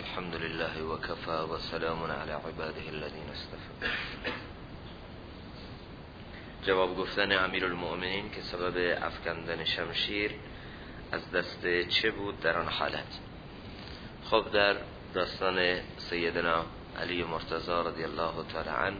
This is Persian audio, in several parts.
الحمد لله وكفى وسلام على عباده الذين اصطفى. جواب گفتن امیرالمؤمنین که سبب افکندن شمشیر از دست چه بود در آن حالت. خب در داستان سیدنا علی مرتضی رضی الله تعالی عنه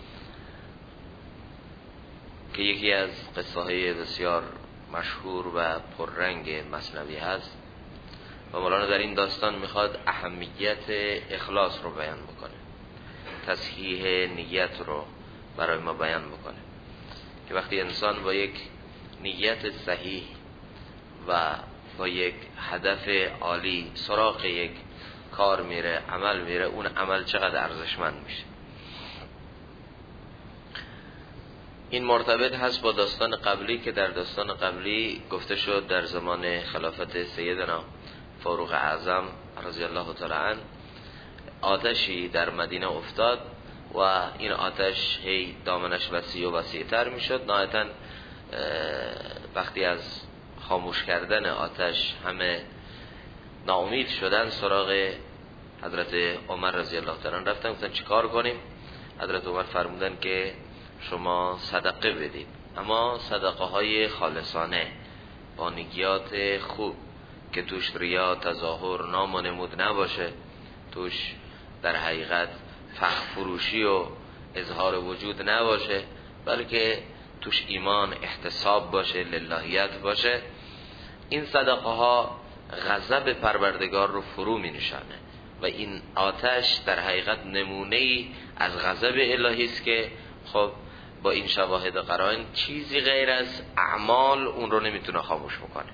که یکی از قصه های بسیار مشهور و پررنگ مثنوی هست و مولانا در این داستان میخواد اهمیت اخلاص رو بیان بکنه، تصحیح نیت رو برای ما بیان بکنه که وقتی انسان با یک نیت صحیح و با یک هدف عالی سراغ یک کار میره، عمل میره، اون عمل چقدر ارزشمند میشه. این مرتبط هست با داستان قبلی که در داستان قبلی گفته شد در زمان خلافت سیدنا فاروق اعظم رضی الله تعالی عنه آتشی در مدینه افتاد و این آتش هی دامنش وسیع و وسیع‌تر میشد. نهایتاً وقتی از خاموش کردن آتش همه ناامید شدن، سراغ حضرت عمر رضی الله تعالی عنه رفتن، گفتن چیکار کنیم؟ حضرت عمر فرمودن که شما صدقه بدید، اما صدقه های خالصانه با نیت خوب که توش ریا، تظاهر، نام و نمود نباشه، توش در حقیقت فخر فروشی و اظهار وجود نباشه، بلکه توش ایمان، احتساب باشه، للهیت باشه. این صدقه ها غضب پروردگار رو فرو می نشانه و این آتش در حقیقت نمونه‌ای از غضب الهی است که خب با این شواهد و قرائن چیزی غیر از اعمال اون رو نمیتونه خاموش بکنه.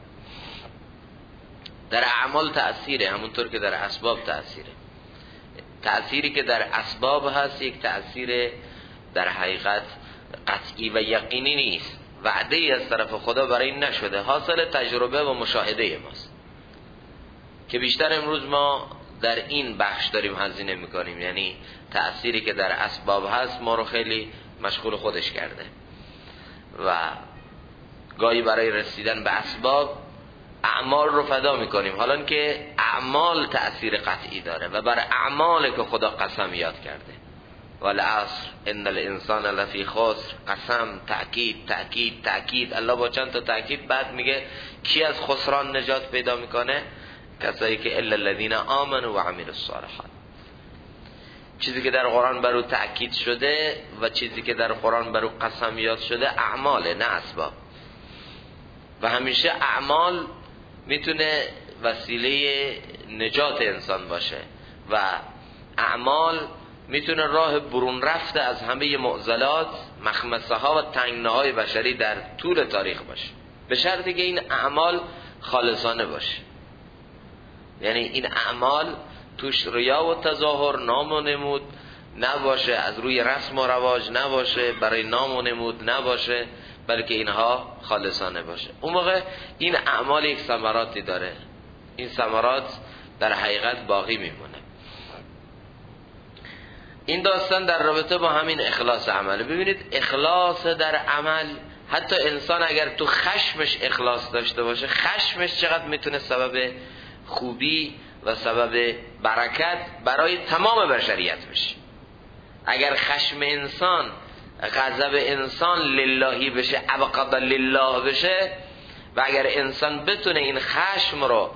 در اعمال تأثیره، همونطور که در اسباب تأثیره. تأثیری که در اسباب هست یک تأثیر در حقیقت قطعی و یقینی نیست، وعده ای از طرف خدا برای این نشده، حاصل تجربه و مشاهده ماست که بیشتر امروز ما در این بخش داریم هزینه میکنیم. یعنی تأثیری که در اسباب هست ما رو خیلی مشغول خودش کرده و گاهی برای رسیدن به اسباب اعمال رو فدا میکنیم، حالا که اعمال تأثیر قطعی داره و بر اعمال که خدا قسم یاد کرده. والعصر ان الانسان لفی خسر، قسم، تأکید تأکید تأکید. الله با چند تا تأکید بعد میگه کی از خسران نجات پیدا میکنه؟ کسایی که الا الذین آمنوا و عملوا الصالحات. چیزی که در قرآن برو تأکید شده و چیزی که در قرآن برو قسم یاد شده اعماله، نه اسباب. و همیشه اعمال میتونه وسیله نجات انسان باشه و اعمال میتونه راه برون رفته از همه معضلات، مخمسه ها و تنگناهای بشری در طول تاریخ باشه، به شرطی که این اعمال خالصانه باشه. یعنی این اعمال توش ریا و تظاهر، نام و نمود نباشه، از روی رسم و رواج نباشه، برای نام و نمود نباشه، بلکه اینها خالصانه باشه. اون موقع این اعمال یک ثمراتی داره، این ثمرات در حقیقت باقی میمونه. این داستان در رابطه با همین اخلاص عمل. ببینید اخلاص در عمل، حتی انسان اگر تو خشمش اخلاص داشته باشه، خشمش چقدر میتونه سبب خوبی و سبب برکت برای تمام بشریت بشه. اگر خشم انسان، غضب انسان للهی بشه، ابغض لله بشه، و اگر انسان بتونه این خشم رو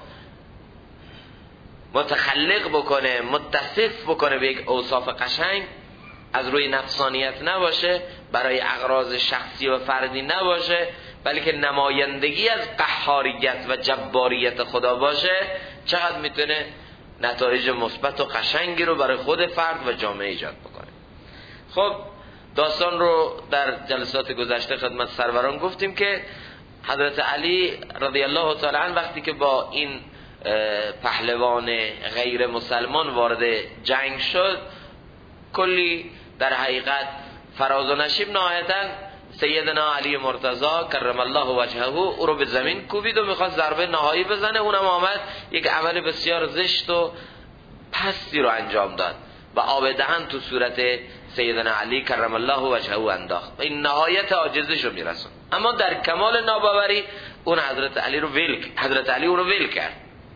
متخلق بکنه، متصف بکنه به یک اوصاف قشنگ، از روی نفسانیت نباشه، برای اغراض شخصی و فردی نباشه، بلکه نمایندگی از قهاریت و جباریت خدا باشه، چقدر میتونه نتایج مثبت و قشنگی رو برای خود فرد و جامعه ایجاد بکنه. خب داستان رو در جلسات گذشته خدمت سروران گفتیم که حضرت علی رضی الله تعالی عنه وقتی که با این پهلوان غیر مسلمان وارد جنگ شد، کلی در حقیقت فراز و نشیب، نهایتا سیدنا علی مرتضی کرم الله وجهه او رو به زمین کوبید و میخواست ضربه نهایی بزنه. اونم آمد یک عمل بسیار زشت و پستی رو انجام داد و آب دهن تو صورت سیدنا علی کرم الله وجهه انداخت و این نهایت عاجزیش رو میرسون. اما در کمال ناباوری اون حضرت علی اون رو ول کرد،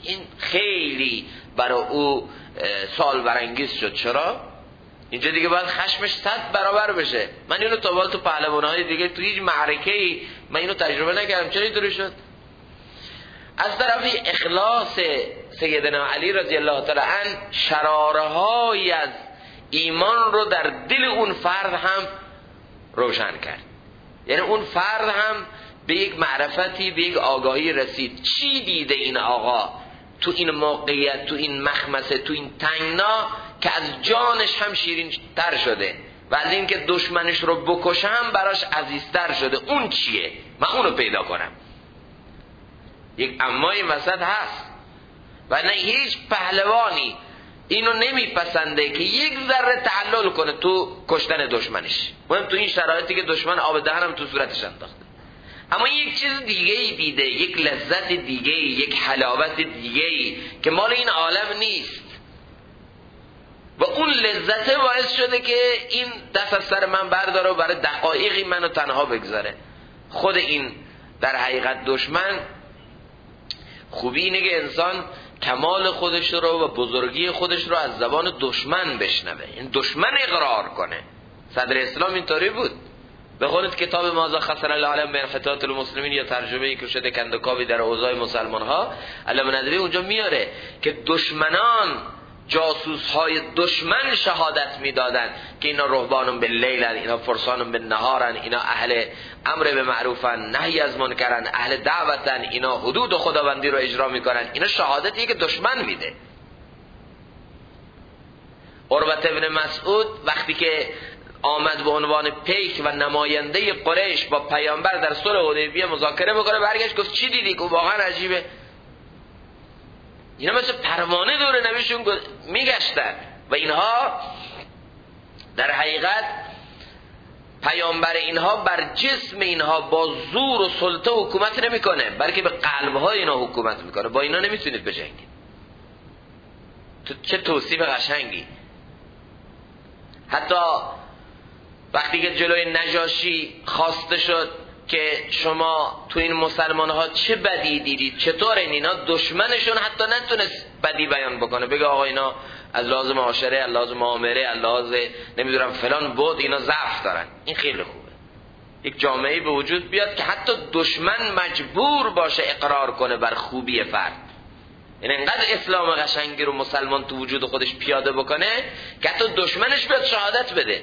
این خیلی برای او سوال برانگیز شد. چرا؟ اینجا دیگه باید خشمش 100 برابر بشه. من اینو تا باید تو پهلوان‌های دیگه تو هیچ معرکه‌ای من اینو تجربه نکردم. چرا اینطوری شد؟ از طرفی اخلاص سیدنا علی رضی الله تعالی عنه شراره‌های از ایمان رو در دل اون فرد هم روشن کرد. یعنی اون فرد هم به یک معرفتی، به یک آگاهی رسید. چی دیده این آقا تو این موقعیت، تو این مخمسه، تو این تنگنا که از جانش هم شیرین تر شده و از این که دشمنش رو بکشه هم براش عزیزتر شده. اون چیه؟ من اونو پیدا کنم. یک امای وسط هست و نه هیچ پهلوانی اینو نمیپسنده که یک ذره تعلل کنه تو کشتن دشمنش، مهم تو این شرایطی که دشمن آب دهنم تو صورتش انداخته. اما یک چیز دیگه ای دیده، یک لذت دیگه ای، یک حلاوت دیگه ای که مال این عالم نیست و اون لذت باعث شده که این دست از سر من برداره و برای دقایقی منو تنها بگذاره. خود این در حقیقت دشمن خوبی اینه که انسان کمال خودش رو و بزرگی خودش رو از زبان دشمن بشنوه، این دشمن اقرار کنه. صدر اسلام اینطوری بود. بخونید کتاب ماذا خسر العالم بین فتات المسلمین یا ترجمه‌ای که شده کندوکاوی در اوضاع مسلمان ها، علامه ندوی اونجا میاره که دشمنان، جاسوس های دشمن شهادت میدادن که اینا رهبانون باللیلن، اینا فرسانون بالنهارن، اینا اهل امر به معروفن، نهی از منکرن، اهل دعوتن، اینا حدود خداوندی رو اجرا میکنن. اینا شهادتیه که دشمن میده. عروة ابن مسعود وقتی که آمد به عنوان پیک و نماینده قریش با پیامبر در صلح حدیبیه مذاکره بکنه، برگشت گفت چی دیدی؟ گفت واقعا عجیبه. اینا مثل پروانه دور نبیشون میگشتن و اینها در حقیقت پیامبر اینها بر جسم اینها با زور و سلطه حکومت نمیکنه، بلکه به قلبهای اینا حکومت میکنه. با اینا نمیتونید بجنگید. چه توصیف قشنگی. حتی وقتی که جلوی نجاشی خواسته شد که شما تو این مسلمان ها چه بدی دیدید، چطور اینا دشمنشون حتی نتونست بدی بیان بکنه، بگه آقا اینا از لحاظ معاشره، از لحاظ معامله، از لحاظ نمیدونم فلان بود اینا ضعف دارن. این خیلی خوبه یک جامعه به وجود بیاد که حتی دشمن مجبور باشه اقرار کنه بر خوبی فرد. یعنی اینقدر اسلام قشنگی رو مسلمان تو وجود خودش پیاده بکنه که حتی دشمنش بیاد شهادت بده.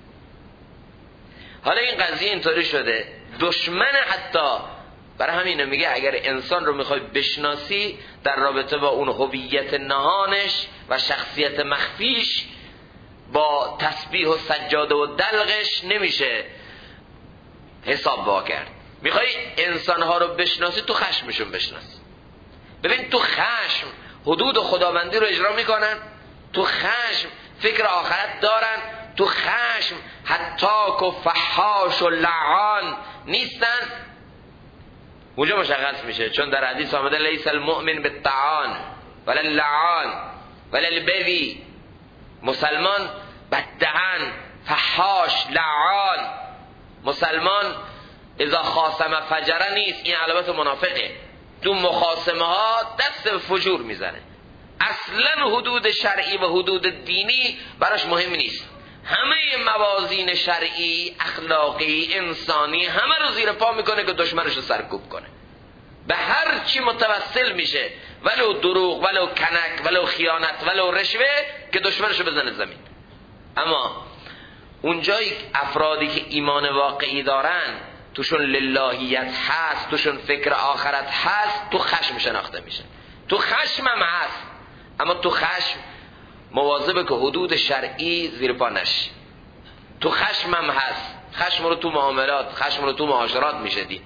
حالا این قضیه اینطوری شده دشمن حتی برای همینه میگه اگر انسان رو میخوای بشناسی در رابطه با اون هویت نهانش و شخصیت مخفیش، با تسبیح و سجاده و دلقش نمیشه حساب با کرد. میخوای انسانها رو بشناسی تو خشمشون بشناسی. ببین تو خشم حدود خداوندی رو اجرا میکنن، تو خشم فکر آخرت دارن، تو خشم حتاک و فحاش و لعان نیستن. اونجا مشخص میشه، چون در حدیث آمده لیس المؤمن بالطعان ولا اللعان ولا البذی. مسلمان بددهن، فحاش، لعان. مسلمان اذا خاصم فجر نیست. این علامت منافقه. تو مخاصمه ها دست به فجور میزنه. اصلا حدود شرعی و حدود دینی براش مهم نیست. همه موازین شرعی، اخلاقی، انسانی همه رو زیر پا میکنه که دشمنش رو سرکوب کنه. به هر چی متوسل میشه، ولو دروغ، ولو کنک، ولو خیانت، ولو رشوه، که دشمنش رو بزنه زمین. اما اونجایی افرادی که ایمان واقعی دارن، توشون للهیت هست، توشون فکر آخرت هست، تو خشم شناخته میشه. تو خشم هم هست، اما تو خشم مواظبه که حدود شرعی زیر پا نشی. تو خشم هم هست. خشم رو تو معاملات، خشم رو تو معاشرات میشه دید.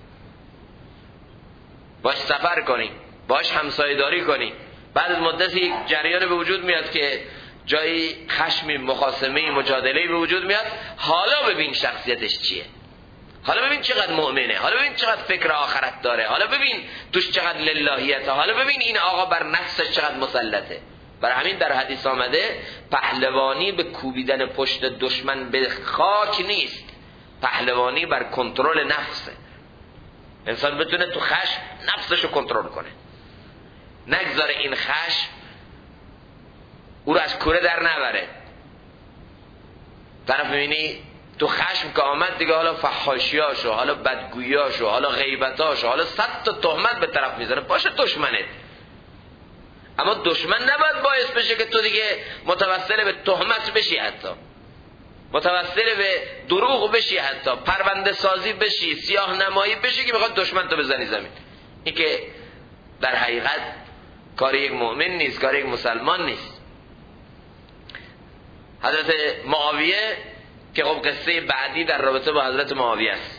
باش سفر کنی، باش همسایه‌داری کنی. بعد از مدتی یک جریان به وجود میاد که جایی خشمی، مخاصمه، مجادله به وجود میاد. حالا ببین شخصیتش چیه، حالا ببین چقدر مؤمنه، حالا ببین چقدر فکر آخرت داره، حالا ببین توش چقدر للهیته، حالا ببین این آقا بر نفسش چقدر مسلطه. برای همین در حدیث آمده پهلوانی به کوبیدن پشت دشمن به خاک نیست، پهلوانی بر کنترل نفسه. انسان بتونه تو خشم نفسشو کنترل کنه. نگذاره این خشم او رو از کوره در نبره. طرف میبینی تو خشم که آمد دیگه حالا فحاشیاشو، حالا بدگویاشو، حالا غیبتاشو، حالا 100 تا تهمت به طرف میزنه، باشه دشمنت، اما دشمن نباید باعث بشه که تو دیگه متوسل به تهمت بشی، حتی متوسل به دروغ بشی، حتی پرونده سازی بشی، سیاه نمایی بشی که میخواد دشمن تو بزنی زمین. این که در حقیقت کار یک مؤمن نیست، کار یک مسلمان نیست. حضرت معاویه که خب قصه بعدی در رابطه با حضرت معاویه است،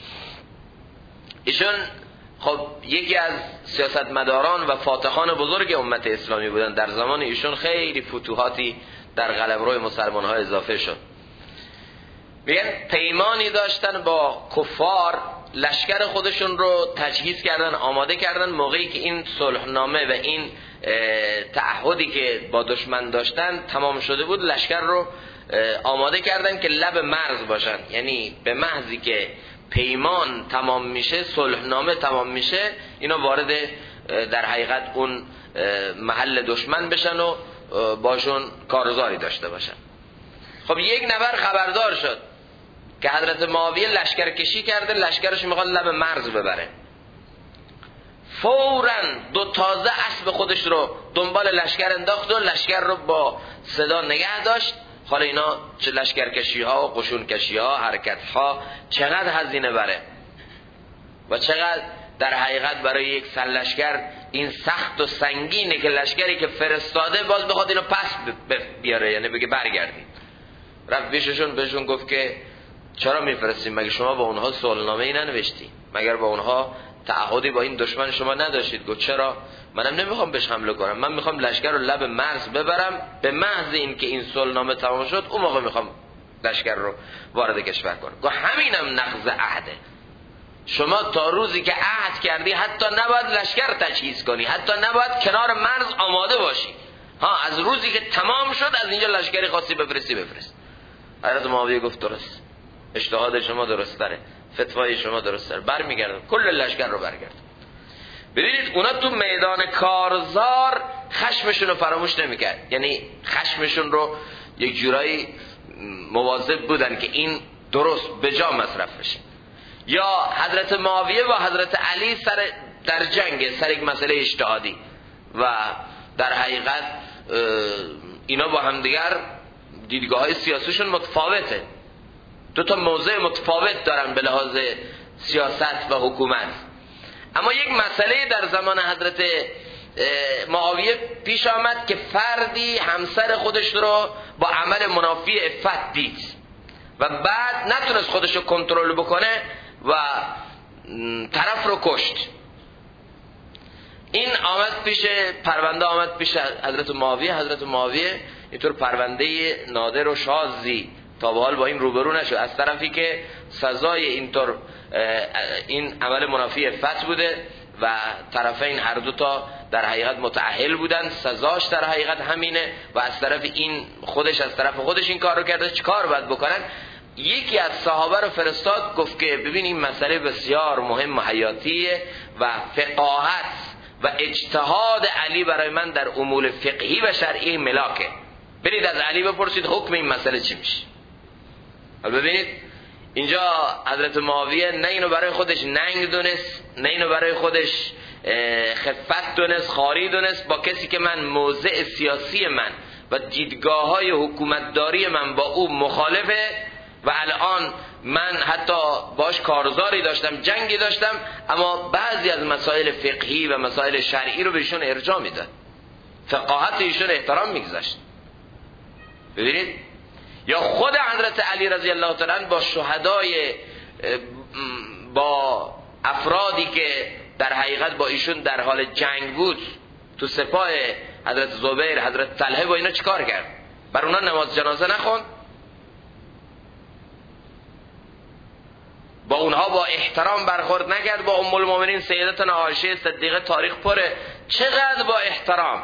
ایشون خب یکی از سیاستمداران و فاتحان بزرگ امت اسلامی بودن. در زمان ایشون خیلی فتوحاتی در قلمرو مسلمان ها اضافه شد. میگن پیمانی داشتن با کفار، لشکر خودشون رو تجهیز کردن، آماده کردن، موقعی که این صلحنامه و این تعهدی که با دشمن داشتن تمام شده بود، لشکر رو آماده کردن که لب مرز باشن، یعنی به محضی که پیمان تمام میشه، صلحنامه تمام میشه، اینا وارد در حقیقت اون محل دشمن بشن و باشون کارزاری داشته باشن. خب یک نفر خبردار شد که حضرت معاویه لشکر کشی کرده، لشکرش میخواد لب مرز ببره. فوراً 2 تازه اسب خودش رو دنبال لشکر انداخت و لشکر رو با صدا نگه داشت. حالا اینا چه لشکر کشی ها و قشون کشی ها، حرکت ها چقدر هزینه بره و چقدر در حقیقت برای یک سرلشکر این سخت و سنگینه که لشکری که فرستاده باز بخواد اینو پس بیاره، یعنی بگه برگردید. رفت پیششون بهشون گفت که چرا میفرستیم؟ مگه شما با اونها صلحنامه ای ننوشتید؟ مگر با اونها تعهدی با این دشمن شما نداشتید؟ گفت چرا؟ منم نمیخوام بهش حمله کنم، من میخوام لشکر رو لب مرز ببرم، به محض این که این صلحنامه تمام شد اون موقع میخوام لشکر رو وارد کشور کنم. گفت همینم نقض عهده. شما تا روزی که عهد کردی حتی نباید لشکر تجهیز کنی، حتی نباید کنار مرز آماده باشی. از روزی که تمام شد از اینجا لشکری خاصی بفرستی بفرست. حضرت معاویه گفت درست، اجتهاد شما درست تره، فتوای شما درست تره، برمیگردم کل لشکر رو برگردم. ببینید اونا تو میدان کارزار خشمشون رو فراموش نمیکرد، یعنی خشمشون رو یک جورایی مواظب بودن که این درست به جا مصرف بشه. یا حضرت معاویه و حضرت علی در جنگ سر یک مسئله اجتهادی و در حقیقت اینا با همدیگر دیدگاه‌های سیاسیشون متفاوته، 2 تا موضع متفاوت دارن به لحاظ سیاست و حکومت. اما یک مسئله در زمان حضرت معاویه پیش آمد که فردی همسر خودش رو با عمل منافی عفت دید و بعد نتونست خودش رو کنترل بکنه و طرف رو کشت. این آمد پیش پرونده، آمد پیش حضرت معاویه. حضرت معاویه اینطور پرونده نادر و شاذی تا به حال با این روبرو نشد، از طرفی که سزای اینطور این عمل منافی عفت بوده و طرفین هر دو تا در حقیقت متأهل بودن، سزاش در حقیقت همینه و از طرف این خودش از طرف خودش این کار رو کرده. چیکار باید بکنن؟ یکی از صحابه رو فرستاد، گفت که ببین این مسئله بسیار مهم و حیاتیه و فقاهت و اجتهاد علی برای من در امور فقهی و شرعی ملاکه، برید از علی بپرسید حکم این مسئله چی میشه. ببینید اینجا حضرت معاویه نه اینو برای خودش ننگ دونست، نه اینو برای خودش خفت دونست، خاری دونست، با کسی که من موضع سیاسی من و دیدگاه‌های حکومتداری من با او مخالفه و الان من حتی باش کارزاری داشتم، جنگی داشتم، اما بعضی از مسائل فقهی و مسائل شرعی رو بهشون ارجاع میداد، فقاهت ایشون احترام میگذاشت. ببینید یا خود حضرت علی رضی الله تعالی با شهدای با افرادی که در حقیقت با ایشون در حال جنگ بود تو سپاه حضرت زبیر، حضرت طلحه، با اینا چیکار کرد؟ بر اونا نماز جنازه نخوند؟ با اونها با احترام برخورد نکرد؟ با ام المؤمنین سیدتنا عایشه صدیقه تاریخ پره چقدر با احترام.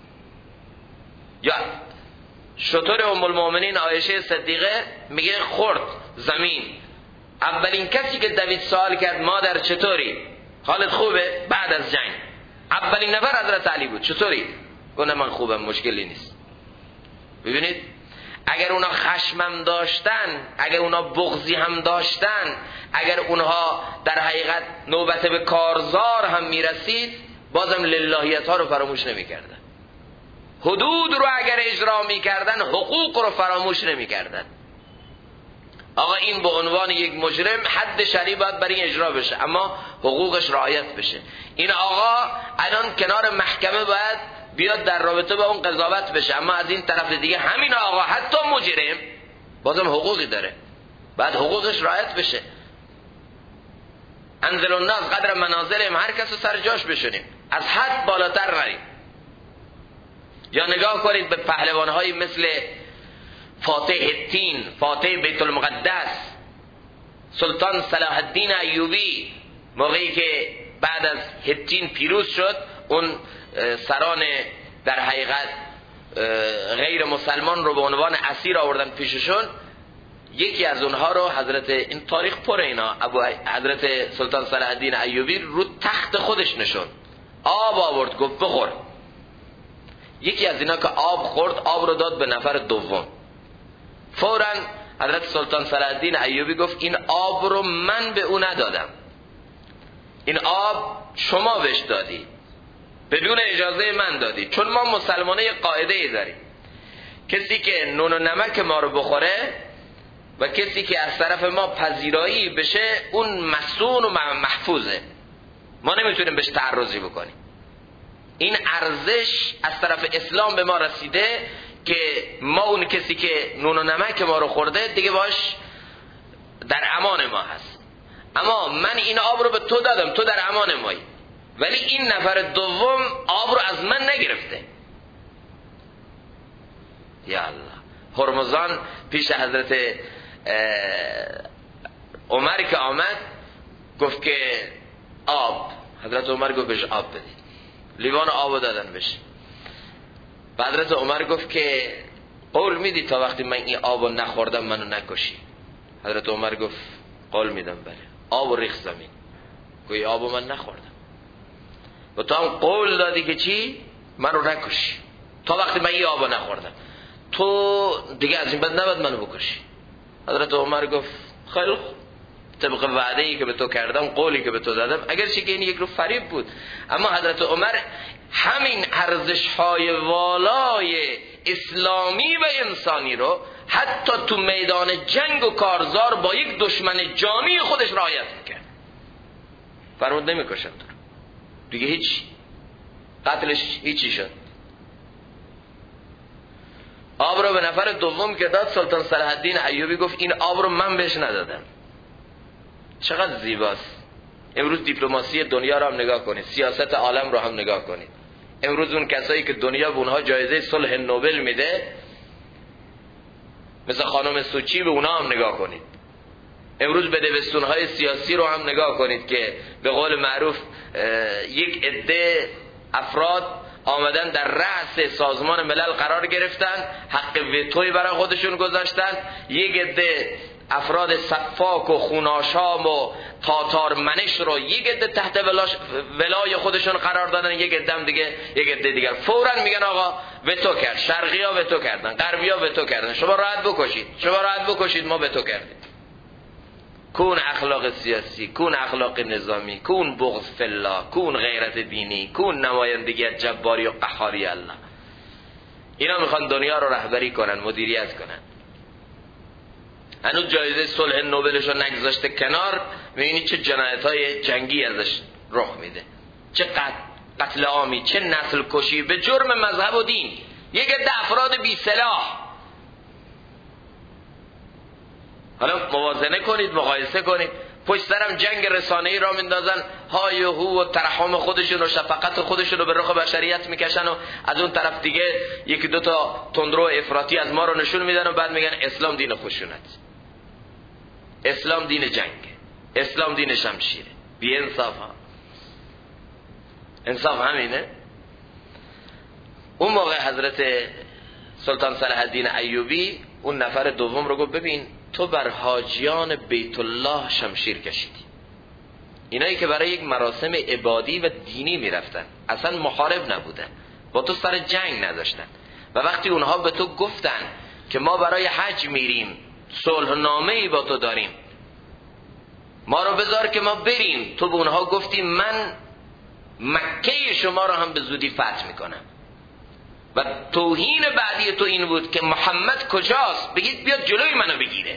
یا شطور ام المؤمنین عایشه صدیقه میگه خورد زمین، اولین کسی که دوید سوال کرد مادر چطوری؟ حالت خوبه؟ بعد از جنگ اولین نفر حضرت علی بود. چطوری؟ گفت من خوبم، مشکلی نیست. ببینید اگر اونا خشمم داشتن، اگر اونا بغضی هم داشتن، اگر اونها در حقیقت نوبت به کارزار هم میرسید، بازم للهیت ها رو فراموش نمیکردن. حدود رو اگر اجرا میکردن، حقوق رو فراموش نمیکردن. آقا این به عنوان یک مجرم حد شرعی باید برای این اجرا بشه، اما حقوقش رعایت بشه. این آقا الان کنار محکمه باید بیاد در رابطه با اون قضاوت بشه، اما از این طرف دیگه همین آقا حتی مجرم بازم حقوقی داره، بعد حقوقش رعایت بشه. انزل الناس قدر منازلهم، هر کس رو سر جاش بشونیم، از حد بالاتر نریم. یا نگاه کنید به پهلوان‌های مثل فاتح الدین، فاتح بیت المقدس، سلطان صلاح الدین ایوبی، موقعی که بعد از هتین پیروز شد، اون سران در حقیقت غیر مسلمان رو به عنوان اسیر آوردن پیششون. یکی از اونها رو حضرت، این تاریخ پر اینا، حضرت سلطان صلاح الدین ایوبی رو تخت خودش نشون، آب آورد، گفت بخور. یکی از اینا که آب خورد، آب رو داد به نفر دوم. فوراً حضرت سلطان صلاح الدین ایوبی گفت این آب رو من به او ندادم، این آب شما بهش دادی، بدون اجازه من دادی. چون ما مسلمانه قاعده ای داریم، کسی که نون و نمک ما رو بخوره و کسی که از طرف ما پذیرایی بشه، اون مسئول و محفوظه، ما نمیتونیم بهش تعرضی بکنیم. این ارزش از طرف اسلام به ما رسیده که ما اون کسی که نون و نمک ما رو خورده دیگه باش در امان ما هست. اما من این آب رو به تو دادم، تو در امان مایی، ولی این نفر دوم آب رو از من نگرفته. یا الله. هرمزان پیش حضرت عمر که آمد گفت که آب، حضرت عمر گفت بهش آب بدید، لیوان آب دادن بهش. حضرت عمر گفت که قول میدی تا وقتی من این آب نخوردم منو نکشی؟ حضرت عمر گفت قول میدم بله. آب ریخت زمین، گوی آب من نخوردم و تو هم قول دادی که چی؟ منو نکشی تا وقتی من این آب نخوردم، تو دیگه از این بعد نباید منو بکشی. حضرت عمر گفت خیلی خوب، طبق وعده ای که به تو کردم، قولی که به تو دادم، اگرچه که این یک رو فریب بود، اما حضرت عمر همین ارزش های والای اسلامی و انسانی رو حتی تو میدان جنگ و کارزار با یک دشمن جانی خودش رعایت میکرد. فرمود نمیکشن تو دیگه، هیچ قتلش هیچی شد. آب رو به نفر دوم که داد، سلطان صلاح الدین ایوبی گفت این آب رو من بهش ندادم. چقدر زیباست. امروز دیپلماسی دنیا رو هم نگاه کنید، سیاست عالم رو هم نگاه کنید. امروز اون کسایی که دنیا به اونها جایزه صلح نوبل میده، مثل خانم سوچی، به اونها هم نگاه کنید. امروز به دبستون‌های سیاسی رو هم نگاه کنید که به قول معروف یک عده افراد آمدن در رأس سازمان ملل قرار گرفتن، حق وتوی برای خودشون گذاشتن. یک عده افراد صفاک و خوناشام و تاتار منش رو یک عده تحت ولای خودشون قرار دادن، یک عده دیگر فوراً میگن آقا وتو کرد، شرقی‌ها وتو کردن، غربی‌ها وتو کردن، شما راحت بکشید، ما وتو کردیم. کون اخلاق سیاسی، کون اخلاق نظامی، کون بغض فی الله، کون غیرت دینی، کون نمایندگی جباری و قهاری الله. اینا میخوان دنیا رو رهبری کنن، مدیریت کنن. هنوز جایزه صلح نوبلش رو نگذاشته کنار، میبینی چه جنایت‌های جنگی ازش رخ میده، چه قتل عامی، چه نسل کشی به جرم مذهب و دین. یک عده افراد بی سلاح. حالا موازنه کنید، مقایسه کنید. پشت سرم جنگ رسانه‌ای را میندازن، های و هو و ترحم خودشون و شفقت خودشون رو به رخ بشریت میکشن و از اون طرف دیگه یکی دو تا تندرو افراطی از ما رو نشون میدن و بعد میگن اسلام دین خشونت، اسلام دین جنگ، اسلام دین شمشیره. بی انصاف ها. انصاف همینه. اون موقع حضرت سلطان صلاح الدین ایوبی اون نفر دوم رو گفت ببین تو بر حاجیان بیت الله شمشیر کشیدی، اینایی که برای یک مراسم عبادی و دینی میرفتن، اصلا محارب نبودن، با تو سر جنگ نداشتن. و وقتی اونها به تو گفتن که ما برای حج میریم، صلحنامه‌ای با تو داریم، ما رو بذار که ما بریم، تو به اونها گفتی من مکه شما رو هم به زودی فتح میکنم. و توهین بعدی تو این بود که محمد کجاست، بگید بیاد جلوی منو بگیره،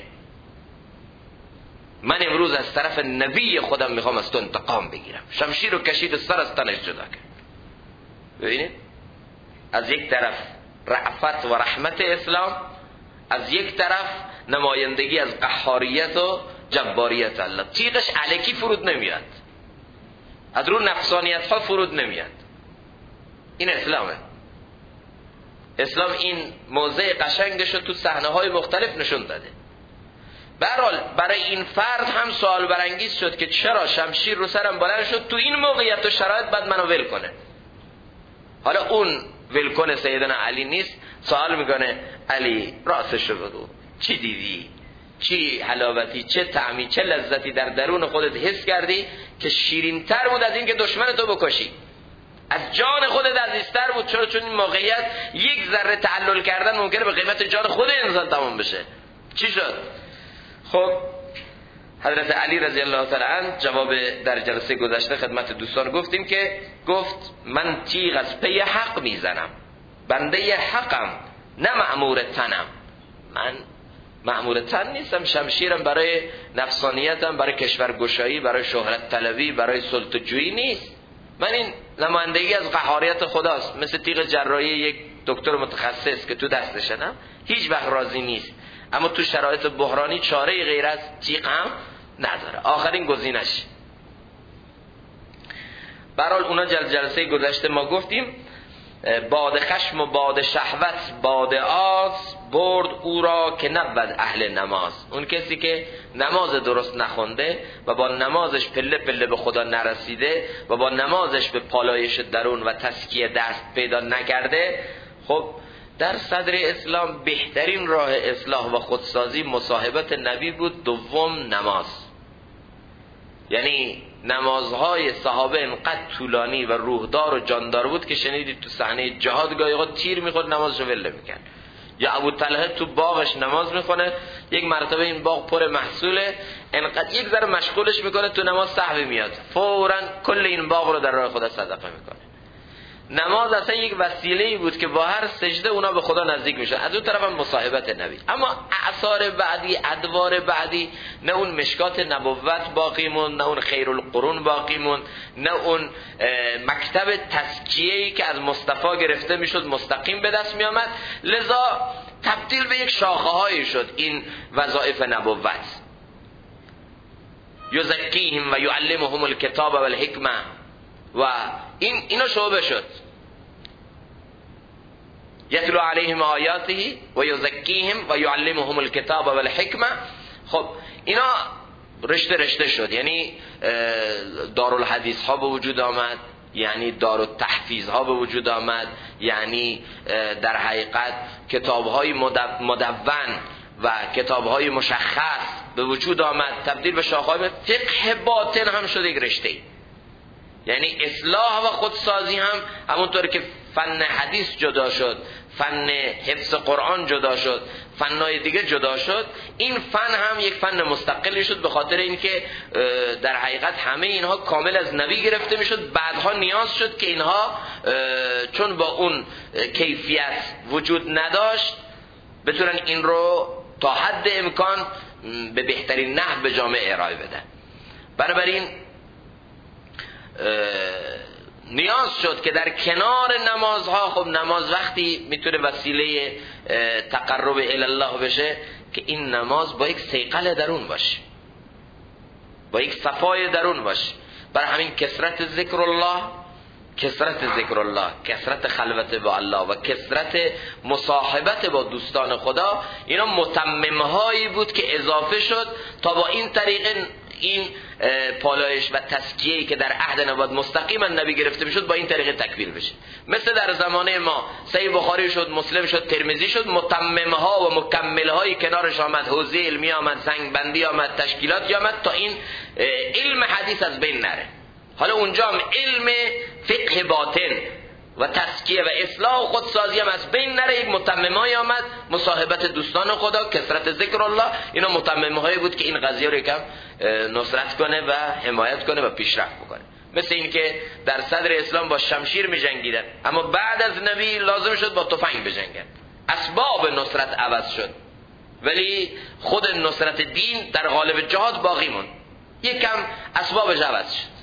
من امروز از طرف نبی خودم میخوام از تو انتقام بگیرم. شمشیر رو کشید و سر از تنش جدا کرد. ببینید، از یک طرف رأفت و رحمت اسلام، از یک طرف نمایندگی از قهاریت و جباریت الله. تیغش الکی فرود نمیاد، از رو نفسانیت ها فرود نمیاد. این اسلامه. اسلام این موضع قشنگش رو تو صحنه های مختلف نشون داده. به هر حال برای این فرد هم سوال برانگیز شد که چرا شمشیر رو سرم بلند شد تو این موقعیت و شرایط بعد منو ول کنه. حالا اون ول کنه سیدنا علی نیست، سوال میکنه علی راستش رو بگو، چی دیدی؟ چی حلاوتی، چه طعمی، چه لذتی در درون خودت حس کردی که شیرین تر بود از این که دشمن تو بکشی؟ از جان خودت عزیزتر بود. چون این موقعیت یک ذره تعلل کردن ممکنه به قیمت جان خود انسان تمام بشه. چی شد؟ خب حضرت علی رضی الله تعالی عنه جواب در جلسه گذشته خدمت دوستان گفتیم که گفت من تیغ از پی حق میزنم، بنده حقم، نه مأمور تنم. من مأمور تن نیستم، شمشیرم برای نفسانیتم، برای کشورگشایی، برای شهرت طلبی، برای سلطه‌جویی نیست. من این نمایندگی از قهاریت خداست، مثل تیغ جراحی یک دکتر متخصص که تو دستشه، نه هیچ وقت راضی نیست، اما تو شرایط بحرانی چاره غیر از تیغ هم نداره، آخرین گزینش. برحال اونا جلسه گذشته ما گفتیم باد خشم و باد شهوت باد آز برد او را که نبود اهل نماز. اون کسی که نماز درست نخونده و با نمازش پله پله به خدا نرسیده و با نمازش به پالایش درون و تزکیه دست پیدا نکرده، خب در صدر اسلام بهترین راه اصلاح و خودسازی مصاحبت نبی بود، دوم نماز. یعنی نمازهای صحابه انقدر طولانی و روحدار و جاندار بود که شنیدید تو صحنه جهاد گاهی تیر میخورد نمازشو ول میکرد. یا ابو طلحه تو باغش نماز میخونه، یک مرتبه این باغ پر محصوله، انقدر یک ذره مشغولش میکنه تو نماز سهو میاد، فوراً کل این باغ رو در راه خدا صدقه میکنه. نماز اصلا یک وسیله‌ای بود که با هر سجده اونا به خدا نزدیک میشن. از اون طرف هم مصاحبت نبی. اما اعصار بعدی، ادوار بعدی، نه اون مشکات نبوت باقی مون، نه اون خیرالقرون باقی مون، نه اون مکتب تزکیه‌ای که از مصطفی گرفته میشد مستقیم به دست میآمد، لذا تبدیل به یک شاخه‌هایی شد این وظایف نبوت. یزکیهم و یعلمهم الکتاب و الحکمه، و اینا شعبه شد. یتلو علیهم آیاته و یزکیهم و یعلمهم الکتاب و الحکمه. خب اینا رشته رشته شد، یعنی دارالحدیث ها به وجود آمد، یعنی دارالتحفیظ ها به وجود آمد، یعنی در حقیقت کتاب های مدون و کتاب های مشخص به وجود آمد، تبدیل به شاخه‌های فقه باطن هم شد یک رشته. یعنی اصلاح و خودسازی هم همونطور که فن حدیث جدا شد، فن حفظ قرآن جدا شد، فنهای دیگه جدا شد، این فن هم یک فن مستقلی شد، به خاطر اینکه در حقیقت همه اینها کامل از نبی گرفته میشد. بعدها نیاز شد که اینها چون با اون کیفیت وجود نداشت بتونن این رو تا حد امکان به بهترین نحو به جامعه ارائه بدن. بنابراین نیاز شد که در کنار نمازها، خب نماز وقتی میتونه وسیله تقرب الی الله بشه که این نماز با یک صیقل درون باشه، با یک صفای درون باشه. برای همین کثرت ذکر الله، کثرت خلوت با الله و کثرت مصاحبت با دوستان خدا، اینا متممهایی بود که اضافه شد تا با این طریق این پالایش و تزکیه‌ای که در عهد نبوت مستقیما نبی گرفته میشد با این طریقه تکمیل بشه. مثل در زمانه ما صحیح بخاری شد، مسلم شد، ترمذی شد، متمم‌ها و مکمل‌های کنارش آمد، حوزه علمی آمد، زنگ بندی آمد، تشکیلات آمد تا این علم حدیث از بین نره. حالا اونجا هم علم فقه باطن و تزکیه و اصلاح و خودسازی هم از بین نره. یک متمم‌های آمد، مصاحبت دوستان خدا، کثرت ذکر الله، اینا متمم‌هایی بود که این قضیه رو یکم نصرت کنه و حمایت کنه و پیشرفت بکنه. مثل این که در صدر اسلام با شمشیر می جنگیدن، اما بعد از نبی لازم شد با تفنگ بجنگن. اسباب نصرت عوض شد ولی خود نصرت دین در قالب جهاد باقی موند، یکم اسبابش عوض شد.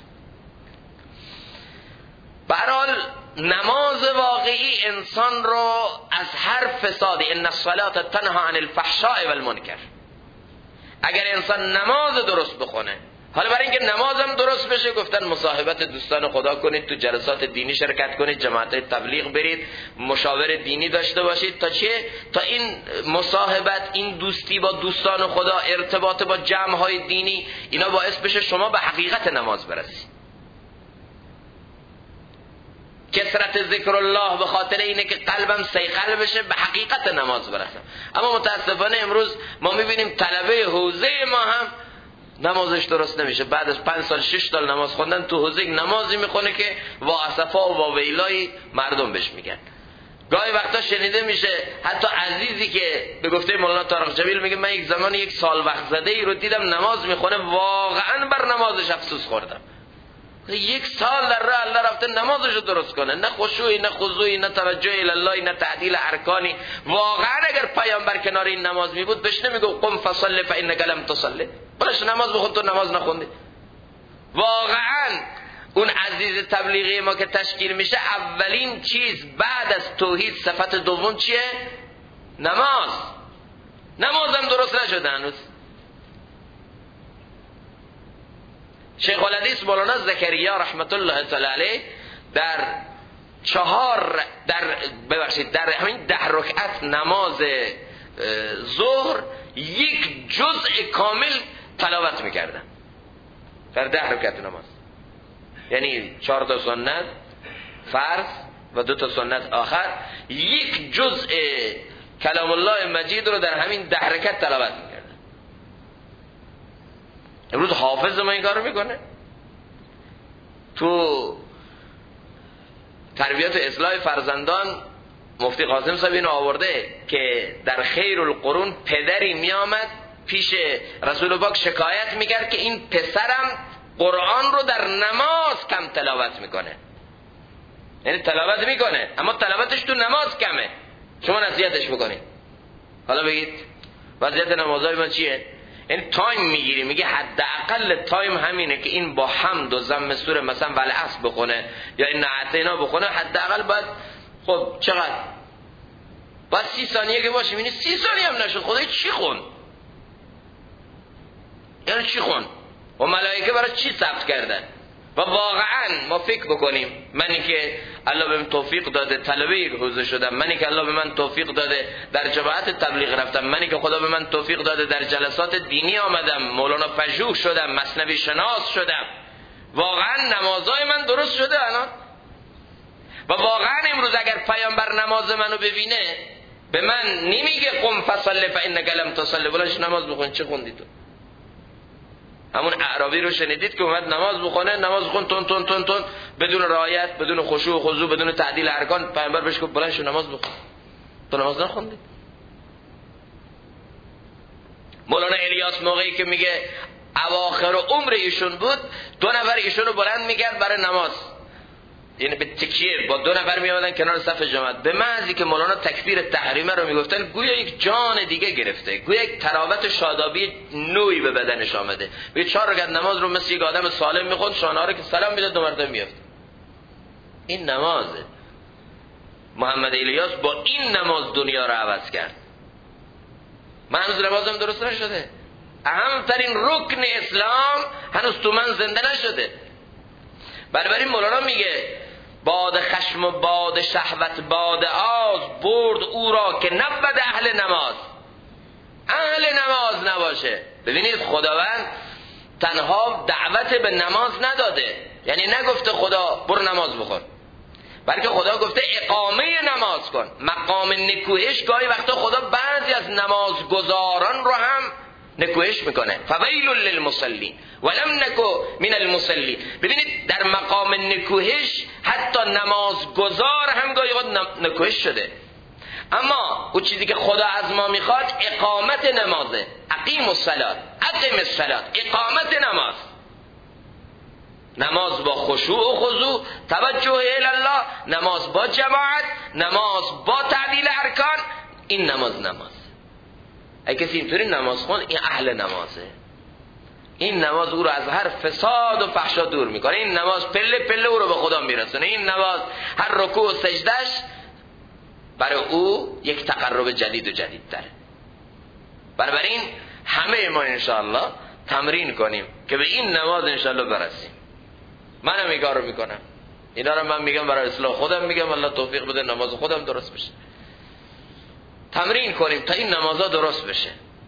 به هر حال نماز واقعی انسان رو از هر فسادی، ان الصلاة تنها عن الفحشاء والمنکر، اگر انسان نماز درست بخونه. حالا برای اینکه نمازم درست بشه گفتن مصاحبت دوستان خدا کنید، تو جلسات دینی شرکت کنید، جماعت تبلیغ برید، مشاور دینی داشته باشید. تا چه؟ تا این مصاحبت، این دوستی با دوستان خدا، ارتباط با جمع‌های دینی، اینا باعث بشه شما به حقیقت نماز برسید. کثرت ذکر الله به خاطر اینه که قلبم صیقل بشه، به حقیقت نماز برسم. اما متاسفانه امروز ما میبینیم طلبه حوزه ما هم نمازش درست نمیشه. بعد از 5 سال 6 سال نماز خوندن تو حوزه نمازی میخونه که وا اسفا و وا ویلای مردم بهش میگن. گاهی وقتا شنیده میشه حتی عزیزی که به گفته مولانا طارق جمیل میگه من یک زمان یک سال وقت زده ای رو دیدم نماز میخونه، واقعا بر نمازش افسوس خوردم. 1 سال در راه الله رفته نمازشو درست کنه، نه خشوعی، نه خضوعی، نه توجه الی الله، نه تعدیل ارکانی. واقعا اگر پیامبر کنار این نماز می بود بهش نمیگو قم فصلی فانک لم تصلی، بلش نماز بخون تو نماز نخوندی. واقعا اون عزیز تبلیغی ما که تشکیل میشه، اولین چیز بعد از توحید صفت دوم چیه؟ نمازم درست نشده هنوز. شیخ الحدیث مولانا زکریا رحمت الله تعالی علیه در همین 10 رکعت نماز ظهر 1 جزء کامل تلاوت میکردن در 10 رکعت نماز، یعنی 4 تا سنت فرض و 2 تا سنت آخر، 1 جزء کلام الله مجید رو در همین 10 رکعت تلاوت میکردن. امروز حافظ ما این کار رو میکنه. تو تربیت و اصلاح فرزندان مفتی قاسم صاحب اینو آورده که در خیر القرون پدری میامد پیش رسول پاک شکایت میکرد که این پسرم قرآن رو در نماز کم تلاوت میکنه. یعنی تلاوت میکنه اما تلاوتش تو نماز کمه، شما نصیحتش بکنید. حالا بگید وضعیت نمازهای ما چیه؟ یعنی تایم میگیری، میگه حداقل تایم همینه که این با حمد و ضم سوره مثلا والعصر بخونه یا این اعطینا بخونه، حداقل باید خب چقدر؟ باید 30 ثانیه که باشه. میبینی 30 ثانیه هم نشد، خدای چی خون؟ یعنی چی خون؟ و ملائکه برای چی ثبت کردن؟ و واقعا ما فکر بکنیم، منی که الله به من توفیق داده طلبه یک حوزه شدم، منی که الله به من توفیق داده در جماعت تبلیغ رفتم، منی که خدا به من توفیق داده در جلسات دینی آمدم، مولانا پژوه شدم، مثنوی شناس شدم، واقعا نمازهای من درست شده الان؟ و واقعا امروز اگر پیامبر نماز منو ببینه به من نمیگه قم فصلی فانک لم تصلی، بلنش نماز بخون. چه خوندی تو؟ همون اعرابی رو شنیدید که اومد نماز بخونه، نماز بخون تون تون تون تون، بدون رعایت، بدون خشوع و خضوع، بدون تعدیل ارکان. پیامبر بهش گفت بلند شو نماز بخون. تو نماز نخوندی؟ مولانا الیاس موقعی که میگه اواخر عمر ایشون بود، 2 نفر ایشون رو بلند میکرد برای نماز، یعنی به تکیه با 2 نفر میآمدن کنار صف جماعت. به محضی که مولانا تکبیر تحریمه رو میگفتن گویا یک جان دیگه گرفته، گویا یک تراوت شادابی نوعی به بدنش آمده. به 4 رکعت نماز رو مثل یک آدم سالم میخوند، شانه‌ها رو که سلام میداد 2 مرتبه میافت. این نمازه. محمد الیاس با این نماز دنیا رو عوض کرد. من هنوز نمازم درست نشده، اهمترین رکن اسلام هنوز تو من زنده نشده. بنابراین مولانا میگه باد خشم و باد شهوت باد آز برد او را که نبود اهل نماز. اهل نماز نباشه. ببینید خداوند تنها دعوت به نماز نداده، یعنی نگفته خدا برو نماز بخون، بلکه خدا گفته اقامه نماز کن. مقام نکوهش گاهی وقتا خدا بعضی از نمازگزاران رو هم نکوهش میکنه. فویل للمصلین ولم نکو من المصلین. ببینید در مقام نکوهش حتی نمازگزار هم گاهی نکوهش شده. اما اون چیزی که خدا از ما میخواد اقامت نمازه. اقیم الصلاة، اقیم الصلاة، اقامت نماز. نماز با خشوع و خضوع، توجه الی الله، نماز با جماعت، نماز با تعدیل ارکان. این نماز. اگه کسی اینطوری نماز خوند، این اهل نمازه. این نماز او رو از هر فساد و فحشا دور میکنه. این نماز پله پله او رو به خدا میرسونه. این نماز هر رکوع و سجدش برای او یک تقرب جدید و جدید داره. بنابراین همه ما انشاءالله تمرین کنیم که به این نماز انشاءالله برسیم. منم این کار رو میکنم. اینا رو من میگم برای اصلاح خودم میگم، الله توفیق بده نماز خودم درست بشه. تمرین کنیم تا این نمازها درست بشه،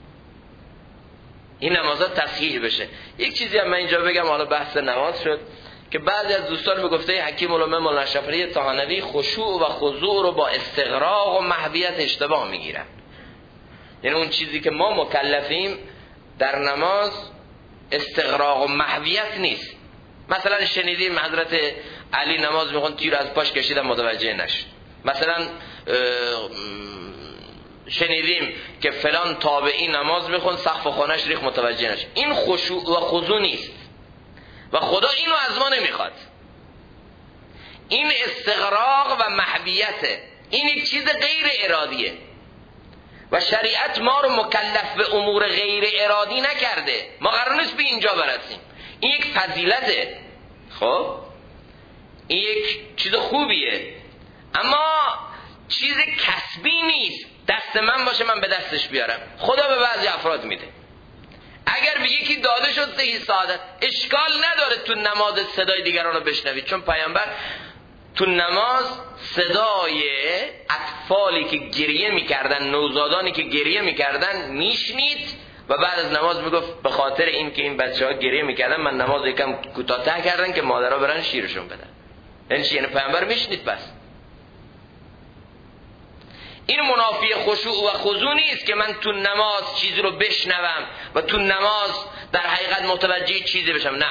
این نمازها تصحیح بشه. یک چیزی هم من اینجا بگم، حالا بحث نماز شد، که بعضی از دوستان به گفته حکیم الامه مولانا اشرف علی طحانوی خشوع و خضوع رو با استغراق و محویت اشتباه میگیرن. یعنی اون چیزی که ما مکلفیم در نماز استغراق و محویت نیست. مثلا شنیدیم حضرت علی نماز میخوند تیر از پاش کشیدن متوجه نشد. مثلا شنیدیم که فلان تابعی نماز میخوند سقف خانه‌اش ریخت متوجه نشد. این خشوع و خضوع نیست و خدا اینو از ما نمیخواد. این استغراق و محویته. این یک چیز غیر ارادیه و شریعت ما رو مکلف به امور غیر ارادی نکرده. ما قرار نیست به اینجا برسیم. این یک فضیلته، خب این یک چیز خوبیه، اما چیز کسبی نیست. دست من باشه من به دستش بیارم. خدا به بعضی افراد میده. اگر به یکی داده شد صحیح سعادت، اشکال نداره تو نماز صدای دیگران رو بشنوید، چون پیامبر تو نماز صدای اطفالی که گریه میکردن، نوزادانی که گریه میکردن میشنید و بعد از نماز میگفت به خاطر این که این بچه ها گریه میکردن من نماز یکم کوتاه‌تر کردن که مادرها برن شیرشون بدن. یعنی چی؟ یعنی پیامبر میشنید. بس این منافی خشوع و خضوع نیست که من تو نماز چیزی رو بشنوم و تو نماز در حقیقت متوجه چیزی بشم. نه،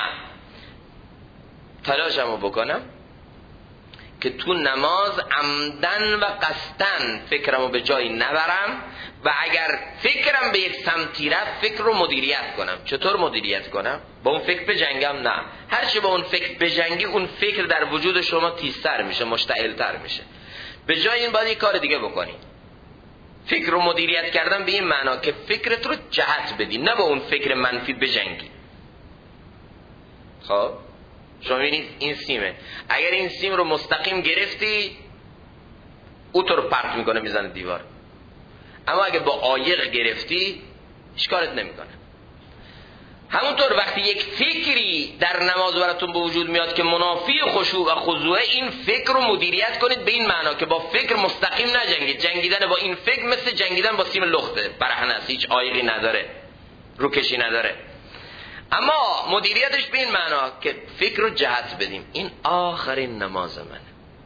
تلاشمو بکنم که تو نماز عمدن و قصدن فکرمو به جایی نبرم و اگر فکرم به یک سمتی رفت فکر رو مدیریت کنم. چطور مدیریت کنم؟ با اون فکر بجنگم؟ نه، هرچی با اون فکر بجنگی اون فکر در وجود شما تیزتر میشه، مشتعلتر میشه. به جای این باید یک کار دیگه بکنی. فکر رو مدیریت کردن به این معنا که فکرت رو جهت بدی، نه با اون فکر منفی بجنگی. خب شما ببینید این سیمه، اگر این سیم رو مستقیم گرفتی او تو رو پرت میکنه میزنه دیوار، اما اگر با عایق گرفتی اشکالت نمیکنه. همونطور وقتی یک فکری در نماز براتون به وجود میاد که منافی خشوع و خضوع، این فکر رو مدیریت کنید به این معنا که با فکر مستقیم نجنگید. جنگیدن با این فکر مثل جنگیدن با سیم لخته، برهنه است، هیچ عایقی نداره، روکشی نداره. اما مدیریتش به این معنا که فکر رو جهت بدیم. این آخرین نماز منه،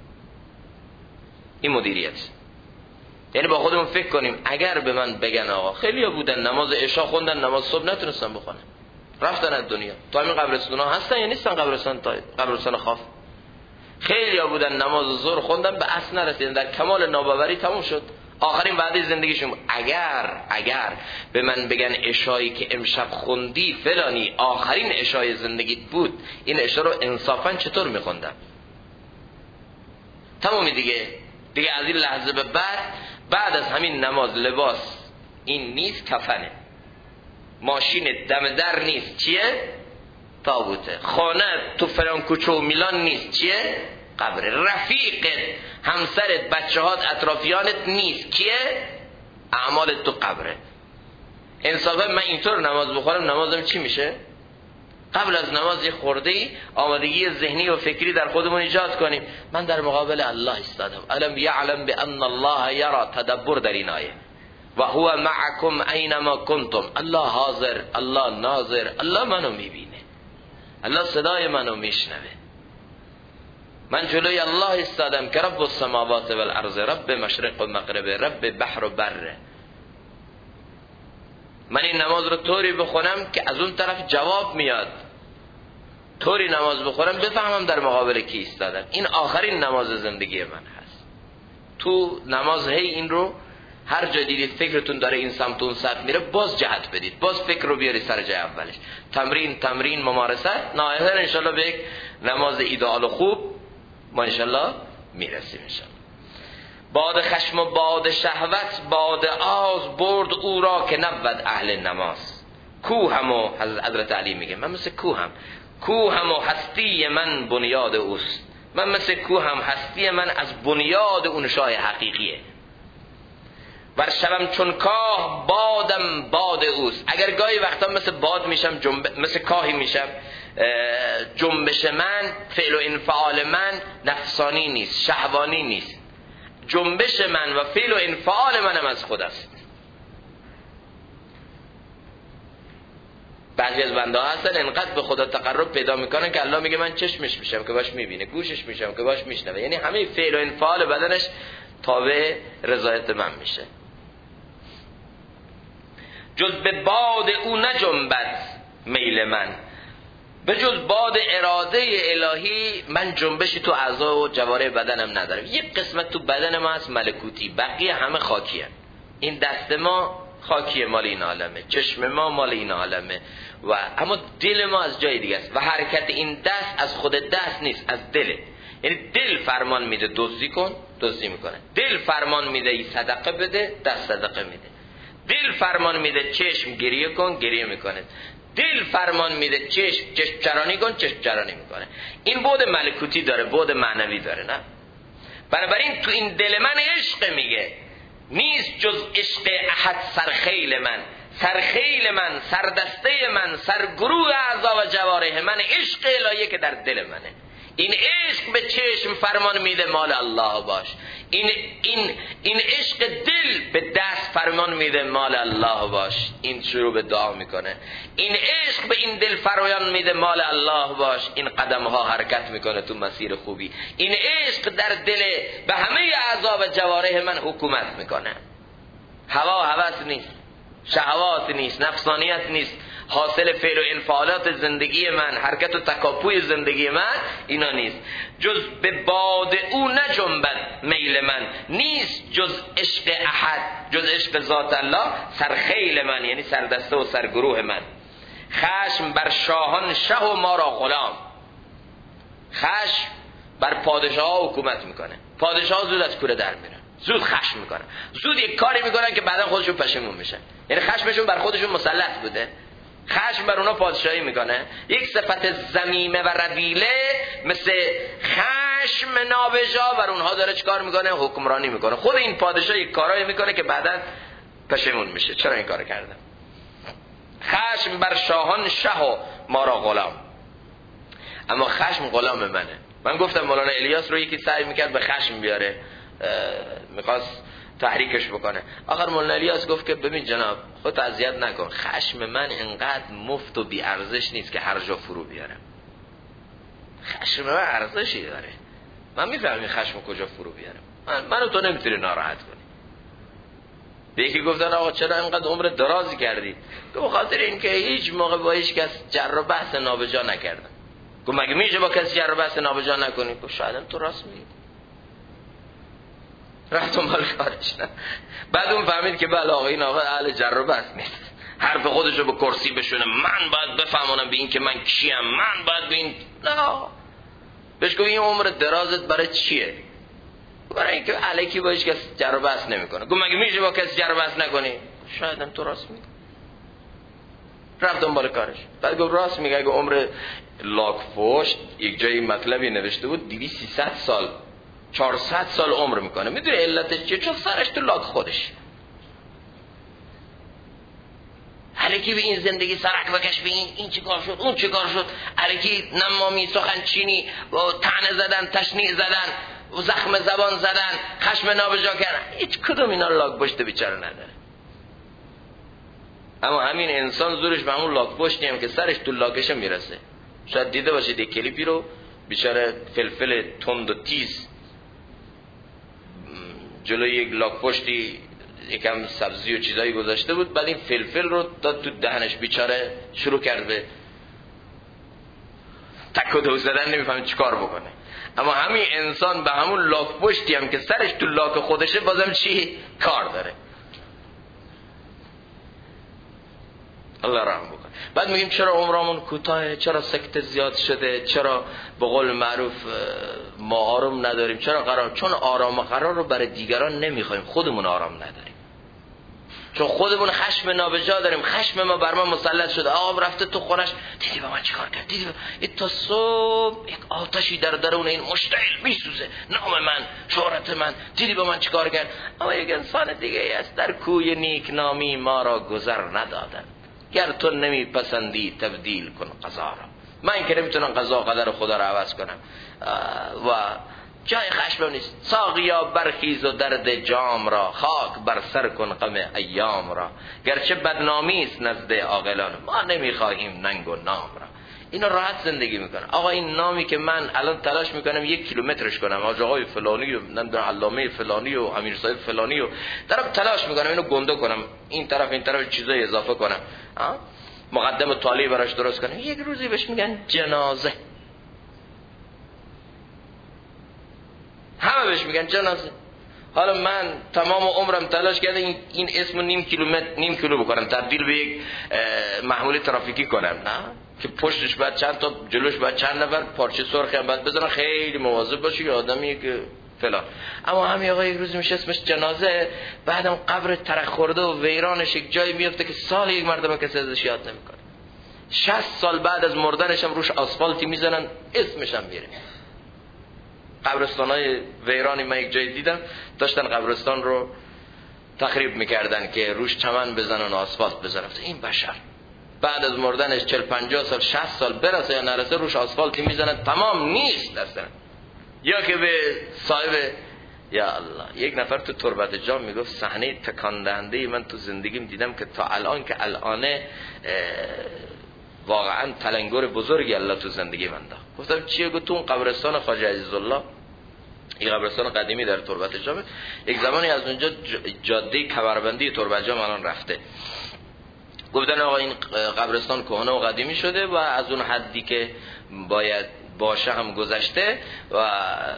این مدیریت. یعنی با خودمون فکر کنیم اگر به من بگن آقا خیلیا بودن نماز عشا خوندن نماز صبح نتونستن بخونن، رفتن از دنیا، تا همین قبرستون ها هستن یا نیستن؟ قبرستان خاف. خیلیا بودن نماز ظهر خوندن به اصل نرسیدن، در کمال ناباوری تموم شد، آخرین وعده زندگیشون. اگر به من بگن عشایی که امشب خوندی فلانی آخرین عشای زندگیت بود، این عشا رو انصافا چطور میخوندم؟ تمومی دیگه از این لحظه به بعد از همین نماز لباس این نیست، کفنه. ماشین دم در نیست، چیه؟ تابوته. خانه تو فلان کوچه و میلان نیست، چیه؟ قبر. رفیقت، همسرت، بچه‌هات، اطرافیانت نیست، کیه؟ اعمالت تو قبره. انصافا من اینطور نماز بخورم نمازم چی میشه؟ قبل از نماز یه خورده‌ای آمادگی ذهنی و فکری در خودمون ایجاد کنیم. من در مقابل الله ایستادم، الم یعلم بان الله یرا، تدبر در این آیه، و هو معکم اینما کنتم، الله حاضر، الله ناظر، الله منو میبینه. الله صدای منو میشنوه. من جلوی الله ایستادم که رب السماوات و الارض، رب مشرق و مغرب، رب بحر و بره. من این نماز رو طوری بخونم که از اون طرف جواب میاد، طوری نماز بخونم بفهمم در مقابل کی ایستادم. این آخرین نماز زندگی من هست. تو نماز هی این رو هر جا دیدید فکرتون داره این سمت اون سمت میره، باز جهت بدید، باز فکر رو بیاری سر جای اولش. تمرین ممارست، نهایتا انشالله به یک نماز ایدئال و خوب ما انشالله میرسیم انشالله. باد خشم و باد شهوت، باد آز برد او را که نبود اهل نماز. کوهم و حضرت علی میگه من مثل کوهم و هستی من بنیاد اوست. من مثل کوهم، هستی من از بنیاد اون شاه حقیقیه. ور شوم چون کاه بادم باد اوست. اگر گاهی وقتا مثل باد میشم، مثل کاهی میشم، جنبش من، فعل و انفعال من نفسانی نیست، شهوانی نیست. جنبش من و فعل و انفعال منم از خود است. بعضی از بنده ها هستن انقدر به خدا تقرب پیدا میکنن که الله میگه من چشمش میشم که باش میبینه، گوشش میشم که باش میشنوه. یعنی همه فعل و انفعال بدنش تابع رضایت من میشه. جز به باد او نجنبد میل من. به جز باد اراده الهی من جنبشی تو اعضا و جوارح بدنم ندارم. یک قسمت تو بدن ما هست ملکوتی، بقیه همه خاکیه. این دست ما خاکیه، مال این عالمه. چشم ما مال این عالمه. و اما دل ما از جای دیگه است و حرکت این دست از خود دست نیست، از دله. یعنی دل فرمان میده دزدی کن، دزدی میکنه. دل فرمان میده ای صدقه بده، دست صدقه میده. دل فرمان میده چشم گریه کن، گریه میکنه. دل فرمان میده چشم چرانی کن، چشم چرانی میکنه. این بود ملکوتی داره، بود معنوی داره. نه بنابراین تو این دل من عشق میگه نیست جز عشق احد سرخیل من. سرخیل من، سردسته من، سرگروه اعضا و جوارح من عشق الهیه که در دل منه. این عشق به چشم فرمان میده مال الله باش. این عشق دل به دست فرمان میده مال الله باش. این شروع به دعا میکنه. این عشق به این دل فرمان میده مال الله باش. این قدم ها حرکت میکنه تو مسیر خوبی. این عشق در دل به همه اعضا و جوارح من حکومت میکنه. هوا هوس نیست، شهوات نیست، نفسانیت نیست، حاصل فعل و انفعالات زندگی من، حرکت و تکاپوی زندگی من اینا نیست. جز به باد او نجنبد میل من. نیست جز عشق احد، جز عشق ذات الله سرخیل من، یعنی سردسته و سرگروه من. خشم بر شاهان شه و ما را غلام. خشم بر پادشاه ها حکومت میکنه. پادشاه زود از کوره در میرن، زود خشم میکنن، زود یک کاری میکنن که بعدا خودشون پشیمون میشن. یعنی خشمشون بر خودشون مسلط بوده، خشم بر اونا پادشاهی میکنه. یک صفت ذمیمه و رذیله مثل خشم نابجا بر اونها داره چیکار میکنه؟ حکمرانی میکنه. خود این پادشاه یک کارایی میکنه که بعدا پشیمون میشه چرا این کار کردم. خشم بر شاهان شه و ما را غلام. اما خشم غلام منه. من گفتم مولانا الیاس رو یکی سعی میکرد به خشم بیاره، میخواست تحریکش بکنه. آخر مولانا الیاس گفت که ببین جناب خودت اذیت نکن، خشم من انقدر مفت و بی ارزش نیست که هر جا فرو بیارم. خشم من ارزشی داره. من میفهمم این خشم کجا فرو بیارم. منو تو نمیتونی ناراحت کنی. به یکی گفتن آقا چرا اینقدر عمر درازی کردی؟ به خاطر اینکه هیچ موقع با هیچ کس جر و بحث نابجا نکردم. گفت مگه میشه با کسی جر و بحث نابجا نکنی؟ گفت شاید تو راست میگی. رفت دنبال کارش. نه بعد اون فهمید که بله آقا این آقا اهل جر و بحث نیست، حرف خودشو به کرسی بشونه. من باید بفهمونم به این که من کیم، من باید به این. نه بهش گفت این عمر درازت برای چیه؟ برای اینکه الکی با هیچ کس جر و بحث نمیکنه. گفت مگه میشه با کسی جر و بحث نکنی؟ شاید هم تو راست میگی. رفت دنبال کارش. بعد گفت راست میگه. اگه عمر لاک‌پشت یک جایی مطلبی نوشته بود 200-300 سال 400 سال عمر میکنه. میدونی علتش چیه؟ چون سرش تو لاک خودش. الکی به این زندگی سرک بکش، به این چیکار شد، اون چیکار شد، الکی نمامی سخن چینی و طعنه زدن، تشنیع زدن و زخم زبان زدن، خشم نابجا کردن. هیچ کدوم اینا لاک پشت بیچاره نداره. اما همین انسان زورش به همون لاک پشتی هم که سرش تو لاکشه میرسه. شاید دیده باشید یک کلیپی رو، بیچاره فلفل تند و تیز جلوی یک لاک پشتی یکم سبزی و چیزایی گذاشته بود، بعد این فلفل رو داد تو دهنش، بیچاره شروع کرد به تک و دو زدن، نمیفهمه چیکار بکنه. اما همین انسان به همون لاک پشتی هم که سرش تو لاک خودشه بازم چی کار داره. الله رحم بکنه. بعد میگیم چرا عمرمون کوتاهه، چرا سکته زیاد شده، چرا به قول معروف ما آرام نداریم، چرا قرار؟ چون آرام و قرار رو برای دیگران نمیخوایم، خودمون آرام نداریم، چون خودمون خشم نابجا داریم. خشم ما بر ما مسلط شده. آقا رفته تو خونش، دیدی با من چیکار کرد، دیدی این تا صبح یک آتشی در درون این مشتعل میسوزه، نام من، شهرت من، دیدی با من چیکار کرد. اما یک انسان دیگه است در کوی نیک نامی ما را گذر ندادن، گر تو نمیپسندی تبدیل کن قضا را. من که نمیتونم قضا قدر خدا را عوض کنم و جای خشم نیست. ساقیا برخیز و درد جام را، خاک بر سر کن غم ایام را. گرچه بدنامی است نزد عاقلان، ما نمیخواهیم ننگ و نام را. اینا راحت زندگی میکنن. آقا این نامی که من الان تلاش میکنم 1 کیلومترش کنم، آقای فلانی و نمیدونم علامه فلانی و امیر صاحب فلانی و دارم تلاش میکنم اینو گنده کنم، این طرف چیزای اضافه کنم، مقدم طالی براش درست کنم، یک روزی بهش میگن جنازه. همه بهش میگن جنازه. حالا من تمام عمرم تلاش کردم این اسمو نیم کیلو بکنم، تبدیل به یک محمول ترافیکی کنم، نه که پشتش بعد چند تا، جلوش بعد چند نفر پارچه سرخی هم بعد بزنن، خیلی مواظب باشی که آدمی که فلان. اما همین آقا یک روز میشه اسمش جنازه، بعدم قبر ترک خورده و ویرانش یک جایی میفته که سال یک مرتبه کسی ازش یاد نمیکنه. 60 سال بعد از مردنش هم روش آسفالتی میزنن، اسمش هم میره. قبرستانای ویرانی من یک جایی دیدم داشتن قبرستان رو تخریب میکردن که روش چمن بزنن و آسفالت بزنن. این بشر بعد از مردنش 40-50 سال 60 سال برسه یا نرسه روش آسفالتی میزنن، تمام نیست اصلا. یا که به صاحب، یا الله، یک نفر تو تربت جام میگفت صحنه تکان دهنده من تو زندگیم دیدم که تا الان که الانه واقعا تلنگر بزرگی الله تو زندگی من داد. گفتم چیه؟ گفت تو اون قبرستان خواجه عزیزالله، این قبرستان قدیمی در تربت جام، یک زمانی از اونجا جاده کمربندی تربت جام الان رفته. گفتن آقا این قبرستان کهنه و قدیمی شده و از اون حدی که باید باشه هم گذشته و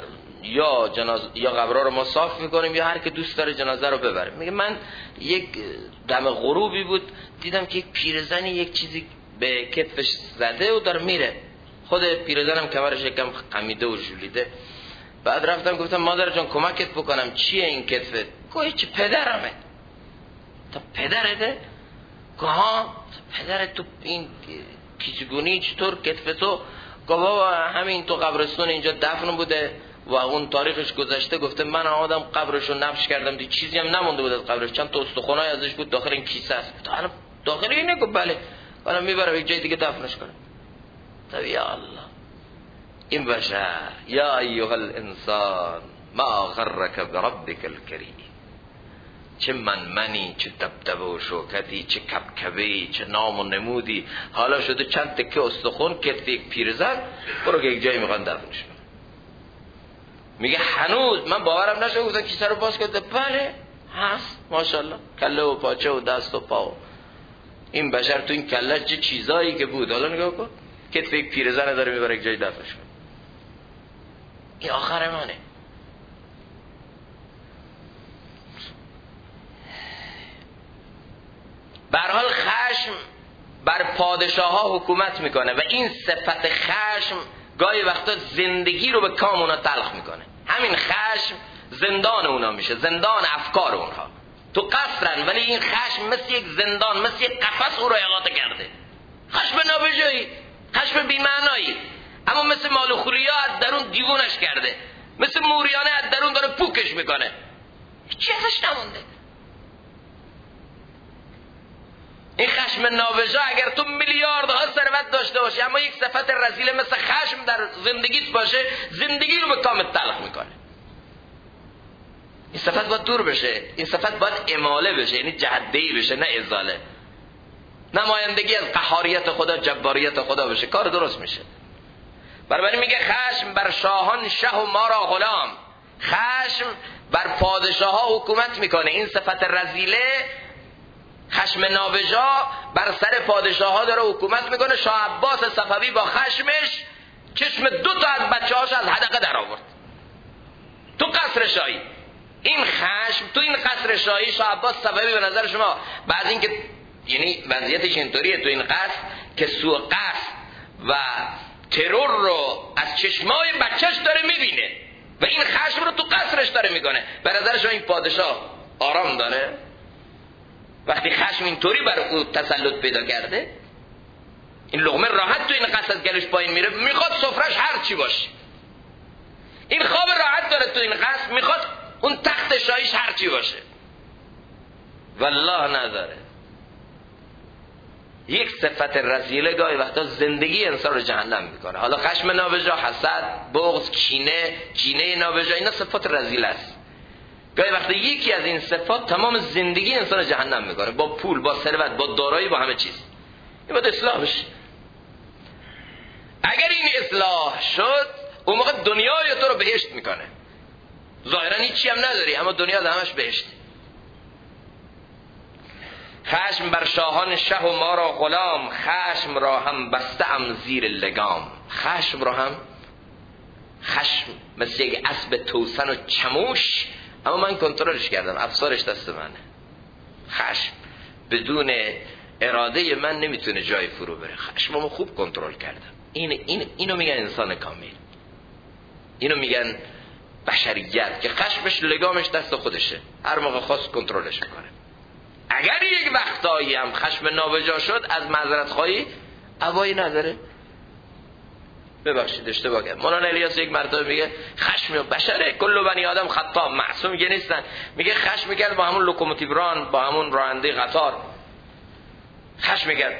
یا قبرها رو ما صاف میکنیم یا هر که دوست داره جنازه رو ببره. میگه من یک دم غروبی بود دیدم که یک پیرزنی یک چیزی به کتفش زده و داره میره، خود پیرزنم کمرش یکم خمیده و ژولیده. بعد رفتم گفتم مادر جان کمکت بکنم، چیه این کتفت؟ گفت چه پدرمه. تا پدرته؟ گفت ها پدرت تو این کیچگونی چطور کتف تو؟ گفت بابا همین تو قبرستون اینجا دفن بوده و اون تاریخش گذشته. گفته من آمدم قبرشو نبش کردم، دی چیزی هم نمونده بود از قبرش، چند تا استخونای ازش بود داخل این کیسه است. حالا داخل اینه؟ گفت بله. حالا میبرم یک جای دیگه دفنش کنم. طب یا الله این بشر، یا ایها الانسان ما غرک بربک الکریم. چه منی، چه دبدبه و شوکتی، چه کبکبهی، چه نام و نمودی. حالا شده چند تکه استخون کتف یک پیرزن، برو که یک جایی میخوان دفنش کنن. میگه هنوز من باورم نشد. گفتن کیسه رو باز کرده، بله هست ماشاءالله، کله و پاچه و دست و پا و این بشر تو این کله چه چیزایی که بود. حالا نگاه کن کتف یک پیرزن داره میبره یک جایی دفنش کنه. این آخر منه. به هر حال خشم بر پادشاه ها حکومت میکنه و این صفت خشم گاهی وقتا زندگی رو به کام اونا تلخ میکنه. همین خشم زندان اونا میشه، زندان افکار اونها. تو قصرن ولی این خشم مثل یک زندان، مثل یک قفس او رو احاطه کرده. خشم نابجایی، خشم بی‌معنایی، اما مثل مالوخولیا از درون دیوونش کرده، مثل موریانه از درون داره پوکش میکنه، هیچی ازش نمونده. این خشم نابجا اگر تو میلیاردها ثروت داشته باشی اما یک صفت رذیل مثل خشم در زندگیت باشه، زندگی رو به کامت تلخ میکنه. این صفت باید دور بشه، این صفت باید اماله بشه، یعنی جهدهی بشه نه ازاله. نمایندگی از قهاریت خدا، جباریت خدا بشه، کار درست میشه. بنابراین میگه خشم بر شاهان شه و ما را غلام. خشم بر پادشاه ها حکومت میکنه. این صفت رذیله، خشم نابجا بر سر پادشاه ها داره حکومت میکنه. شاه عباس صفوی با خشمش چشم 2 تا از بچه‌هاش از حدقه در آورد تو قصر شاهی. این خشم تو این قصر شاهی، شاه عباس صفوی به نظر شما بعد اینکه یعنی وضعیتش اینطوریه تو این قصر که سوء قصد و ترور رو از چشمای بچهش داره میبینه و این خشم رو تو قصرش داره میکنه، به نظر شما این پادشاه آرام داره وقتی خشم اینطوری بر او تسلط پیدا کرده؟ این لقمه راحت تو این قصر از گلوش پایین میره، میخواد سفرش هر چی باشه. این خواب راحت داره تو این قصر، میخواد اون تخت شاهیش هر چی باشه. والله نداره. یک صفت رذیله گاهی وقتا زندگی انسان رو جهنم میکنه. حالا خشم نابجا، حسد، بغض، کینه نابجا، اینا صفات رذیله است. گاهی وقتا یکی از این صفات تمام زندگی انسان رو جهنم میکنه، با پول، با ثروت، با دارایی، با همه چیز. این باید اصلاح بشه. اگر این اصلاح شد اون موقع دنیای تو رو بهشت میکنه. ظاهرا هیچی هم نداری اما دنیا همش بهشت. خشم بر شاهان شه و ما را غلام. خشم را هم بسته‌ام زیر لگام. خشم را هم، خشم مثل یک اسب توسن و چموش، اما من کنترلش کردم، افسارش دست منه. خشم بدون اراده من نمیتونه جای فرو بره. خشممو خوب کنترل کردم. اینو میگن انسان کامل، اینو میگن بشریت که خشمش لگامش دست خودشه، هر موقع خواست کنترلش کنه. اگر یک وقتایی هم خشم نابجا شد از معذرت خواهی هوایی نداره. ببخشید اشتباه کردم. مولانا الیاس یک مرتبه میگه خشم بشره، کل بنی آدم خطا، معصوم که نیستن. میگه خشم میکرد با همون لوکوموتیو ران، با همون راننده قطار خشم میکرد.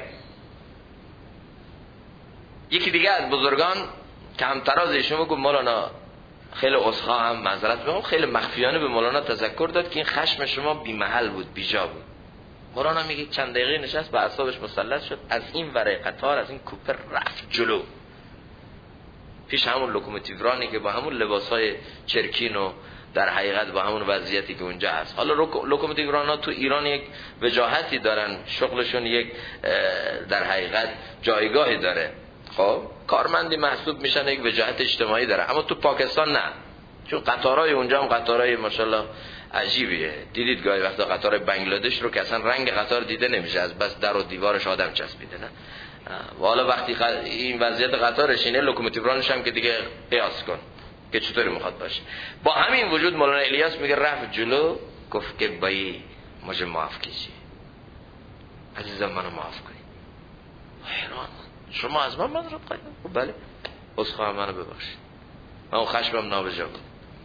یکی دیگه از بزرگان که همتراز ایشون گفت مولانا خیلی عذرخواهم هم معذرت میخوام، خیلی مخفیانه به مولانا تذکر داد که این خشم شما بی محل بود، بیجا بود. مولانا میگه چند دقیقه نشست، به اعصابش مسلط شد، از این ور قطار از این کوپه رفت جلو پیش همون لوکوموتیو رانی که با همون لباسای چرکین و در حقیقت با همون وضعیتی که اونجا هست. حالا لوکوموتیو رانا تو ایران یک وجاهتی دارن، شغلشون یک در حقیقت جایگاهی داره، خب کارمندی محسوب میشن، یک وجاهت اجتماعی داره. اما تو پاکستان نه، چون قطارهای اونجا هم قطارهای ماشاءالله عجیبیه. دیدید گاهی وقتا قطار بنگلادش رو که اصلا رنگ قطار دیده نمیشه، از بس در و دیوارش آدم چسبیده. نه و حالا وقتی این وضعیت قطارش اینه، لوکوموتیو رانش هم که دیگه قیاس کن که چطوری میخواد باشه. با همین وجود مولانا الیاس میگه رفت جلو، گفت که بایی مجھے معاف کیجیے، عزیزم منو معاف کنید. حیران شما از من معذرت خواهید؟ بله عذرخواهم منو ببخشید، من اون خشمم نابجا بود.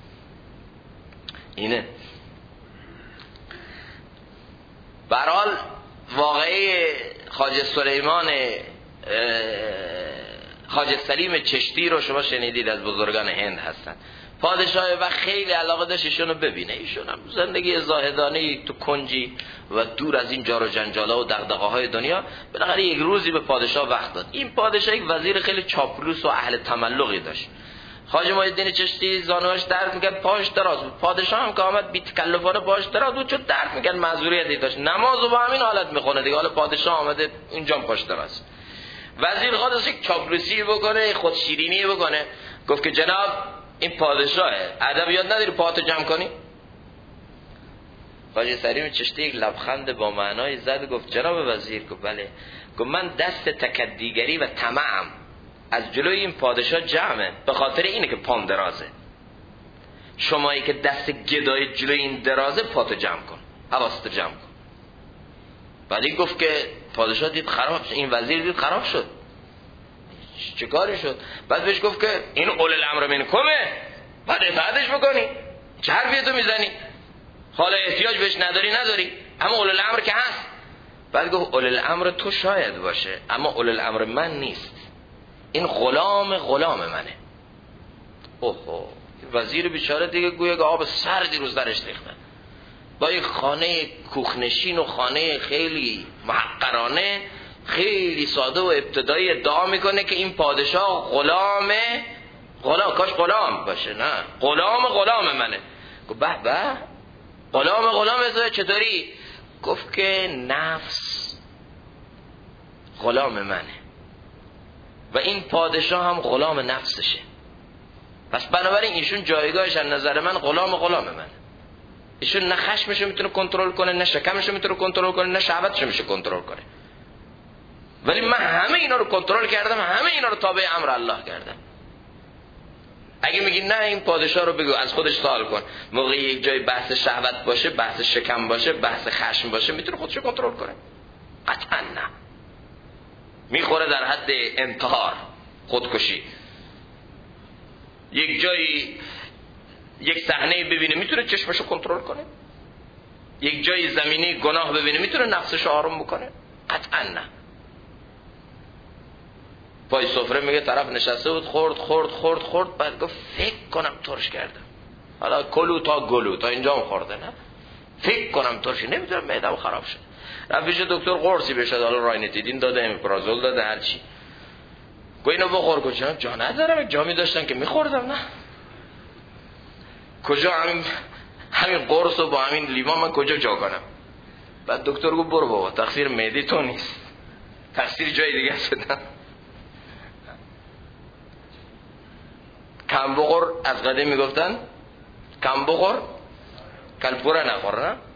اینه برحال واقعی خواجه سلیمان خواجه سلیم چشتی رو شما شنیدید، از بزرگان هند هستن. پادشاه و خیلی علاقه داشت ایشونو ببینه. ایشون هم زندگی زاهدانه تو کنجی و دور از این جار و جنجالا و دغدغه های دنیا، بالاخره یک روزی به پادشاه وقت داد. این پادشاه یک وزیر خیلی چاپلوس و اهل تملقی داشت. خواجه معیدین چشتی زانوهاش درد میکرد، پاش دراز بود. پادشاه هم که آمد بی تکلفانه پاش دراز بود، چون درد میکرد معذوریتی داشت، نمازو با همین حالت میخونه دیگه. حالا پادشاه آمده اینجا پاش دراز. وزیر خواست یک چاپلوسی بکنه، خود شیرینی بکنه، گفت که جناب این پادشاهه، ادب یاد نداری پاهاتو جمع کنی؟ خواجه سلیم چشتی یک لبخند با معنای زد، گفت جناب وزیر، گفت بله. گفت من دست تکدیگری و طمعم از جلوی این پادشاه جمعه، به خاطر اینه که پام درازه. شمایی که دست گدای جلوی این درازه، پاتو جمع کن، حواستو جمع کن. بعد این گفت که پادشاه دید خراب شد، این وزیر دید خراب شد، چه کاری شد؟ بعد بهش گفت که این اول الامر منکمه، بعد اطاعتش بکنی، چه حرفی تو میزنی؟ حالا احتیاج بهش نداری، اما اول الامر که هست. بعد گفت اول الامر تو شاید باشه، اما اول الامر من نیست، این غلام منه. اوه وزیر بیچاره دیگه گویا که آب سردی روز درش ریختن. با یک خانه کوخنشین و خانه خیلی محقرانه خیلی ساده و ابتدایی ادعا میکنه که این پادشاه غلام کاش غلام باشه، نه غلام منه. گفت به به غلام چطوری؟ گفت که نفس غلام منه و این پادشاه هم غلام نفسشه، پس بنابراین ایشون جایگاهش از نظر من غلام منه. ایشون نه خشمشو میتونه کنترل کنه، نه شکمشو میتونه کنترل کنه، نه شهوتشو میشه کنترل کنه، ولی من همه اینا رو کنترل کردم، همه اینا رو تابع امر الله کردم. اگه میگی نه این پادشاه رو بگو از خودش سوال کن، موقع یک جای بحث شهوت باشه، بحث شکم باشه، بحث خشم باشه، میتونه خودشو کنترل کنه؟ قطعا نه. میخوره در حد انتحار، خودکشی. یک جایی یک صحنه ببینه میتونه چشمشو کنترل کنه؟ یک جایی زمینه گناه ببینه میتونه نفسشو آروم بکنه؟ قطعا نه. پای سفره میگه طرف نشسته بود خورد بعد گفت فکر کنم ترش کردم، حالا کلو تا گلو تا اینجا هم خورده، نه فکر کنم ترش، نمیدونم معده‌ام خراب شد. رفت پیش دکتر قرصی بشه، حالا راینیتیدین داده، امیپرازول داده، هر چی. گفت اینو بخور. کجا؟ جا ندارم، جا می‌داشتن که می‌خوردم. نه کجا همین قرص رو با همین لیوان من کجا جا کنم؟ بعد دکتر گفت برو بابا، تقصیر معده تو نیست، تقصیر جای دیگه است. کم بخور، از قدیم میگفتن کم بخور کلپوره نخور، نه؟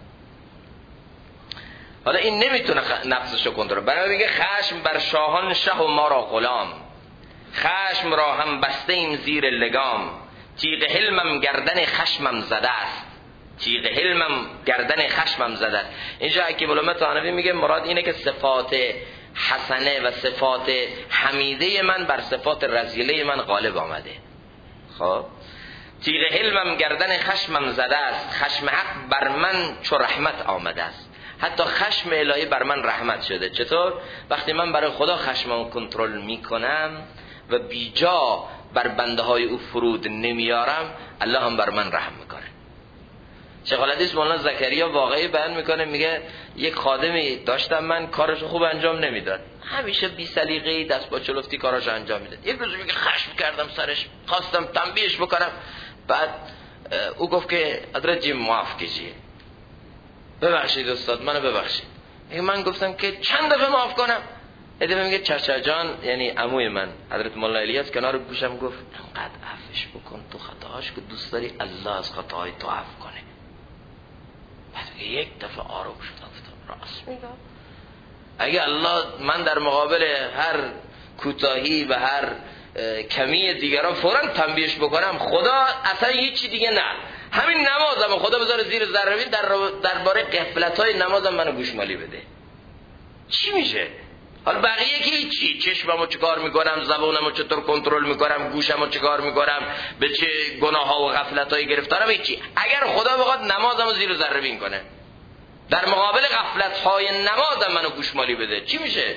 حالا این نمیتونه نفسشو کنترل. برای میگه خشم بر شاهان شه و ما را غلام، خشم را هم بسته ایم زیر لگام، تیغ حلمم گردن خشمم زده است، تیغ حلمم گردن خشمم زده است. اینجا حکیم الامه طحاوی میگه مراد اینه که صفات حسنه و صفات حمیده من بر صفات رذیله من غالب آمده. خب تیغ حلمم گردن خشمم زده است، خشم حق بر من چو رحمت آمده است. حتی خشم الهی بر من رحمت شده. چطور؟ وقتی من برای خدا خشمم کنترل میکنم و بیجا بر بنده های او فرود نمیارم، الله هم بر من رحم میکنه. شیخ الحدیث مولانا زکریا واقعی بیان میکنه، میگه یک خادمی داشتم من، کارشو خوب انجام نمیداد، همیشه بی سلیقه‌ای دست با چلفتی کاراشو انجام میداد. یک روز میگه خشم کردم سرش، خواستم تنبیهش بکنم، بعد او گفت که حضرت جی معاف کیجیه، ببخشید استاد منو ببخشید. من گفتم که چند دفعه معاف کنم؟ ادامه میگه چچا جان، یعنی عموی من حضرت مولانا الیاس کنار گوشم گفت انقدر عفوش بکن تو خطاهاش که دوست داری الله از خطاهای تو عفو کنه. بعد یک دفعه آروم شد، گفتم راست میگم. اگه الله من در مقابل هر کوتاهی و هر کمی دیگران فوراً تنبیهش بکنم، خدا اصلا هیچی دیگه نه، همین نمازم خدا بذاره زیر ذره بین، درباره غفلت‌های نمازم منو گوشمالی بده. چی میشه؟ حالا بقیه که هیچی، چشممو چیکار میکنم، زبانمو چطور کنترل میکنم، گوشمو چیکار میکنم، به چه گناه‌ها و غفلت‌های گرفتارم، هیچی. اگر خدا بخواد نمازمو زیر ذره بین کنه، در مقابل غفلت‌های نمازم منو گوشمالی بده، چی میشه؟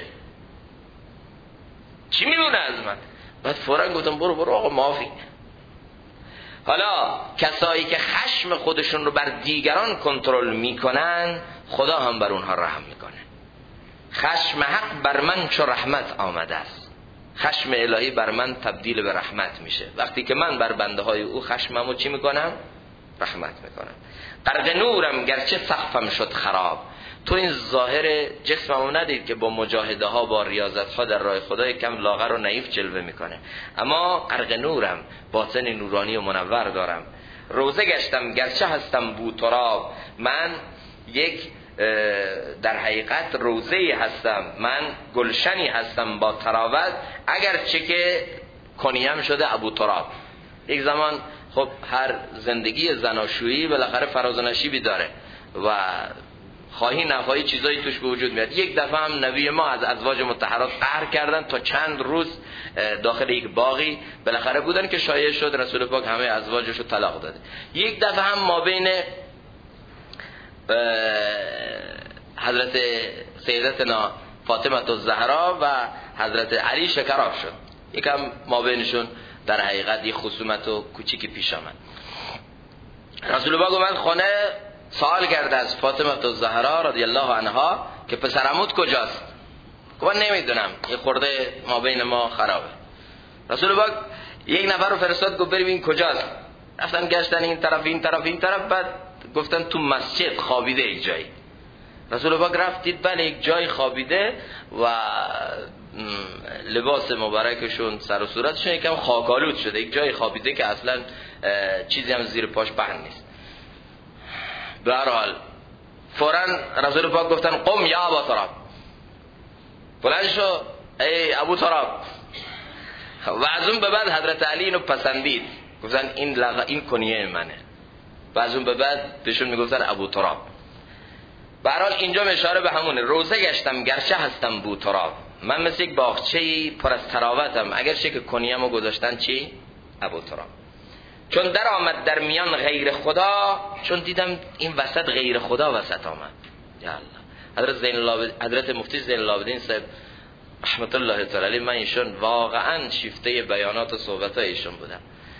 چی میمونه از من؟ بعد فوراً گفتم برو آقا معافی. حالا کسایی که خشم خودشون رو بر دیگران کنترل میکنن، خدا هم بر اونها رحم میکنه. خشم حق بر من چو رحمت آمده است، خشم الهی بر من تبدیل به رحمت میشه وقتی که من بر بنده های او خشممو چی میکنم؟ رحمت میکنم. غرق نورم گرچه سقفم شد خراب. تو این ظاهر جسممو ندید که با مجاهده ها، با ریاضت ها در راه خدا یکم لاغر و نحیف جلوه میکنه، اما غرق نورم، باطن نورانی و منور دارم. روزه گشتم گرچه هستم بو تراب، من یک در حقیقت روزه‌ای هستم، من گلشنی هستم با تراوت، اگرچه که کنیم شده ابو تراب. یک زمان خب هر زندگی زناشویی بالاخره فراز و نشیبی داره و خواهی نخواهی چیزایی توش به وجود میاد. یک دفعه هم نبی ما از ازواج مطهرات قهر کردن تا چند روز داخل یک باغی بالاخره بودن که شایع شد رسول پاک همه ازواجش رو طلاق داده. یک دفعه هم ما بین حضرت سیدتنا فاطمه الزهرا و حضرت علی شکراب شد، یکم ما بینشون در حقیقت یک خصومت و کوچیکی پیش آمد. رسول پاک اومد خانه، سوال کرد از فاطمه الزهرا رضی الله عنها که پسر عموت کجاست؟ گفت نمیدونم، این خورده ما بین ما خرابه. رسول پاک یک نفر رو فرستاد گفت بریم این کجاست. رفتن گشتن این طرف این طرف این طرف، بعد گفتن تو مسجد خوابیده یک جایی. رسول پاک رفت دید بله یک جای خوابیده و لباس مبارکشون سر و صورتشون یکم خاکالود شده، یک جای خوابیده که اصلا چیزی هم زیر پاش پهن نیست. به هر حال فوراً رسول پاک گفتن قم یا ابا تراب، بلند شو ای ابو تراب. و از اون به بعد حضرت علی اینو پسندید، گفتن این کنیه منه، و از اون به بعد بهشون میگفتن ابو تراب. به هر حال اینجا اشاره به همونه، روزه گشتم گرچه هستم بو تراب، من مثل یک باغچه‌ای پر از تراوتم اگرچه که کنیه‌مو گذاشتن چی؟ ابو تراب. چون در آمد در میان غیر خدا، چون دیدم این وسط غیر خدا وسط آمد. یا الله. حضرت مفتی زین العابدین صاحب رحمت الله تعالی علیه، من ایشون واقعا شیفته بیانات و صحبت‌های ایشون بودم.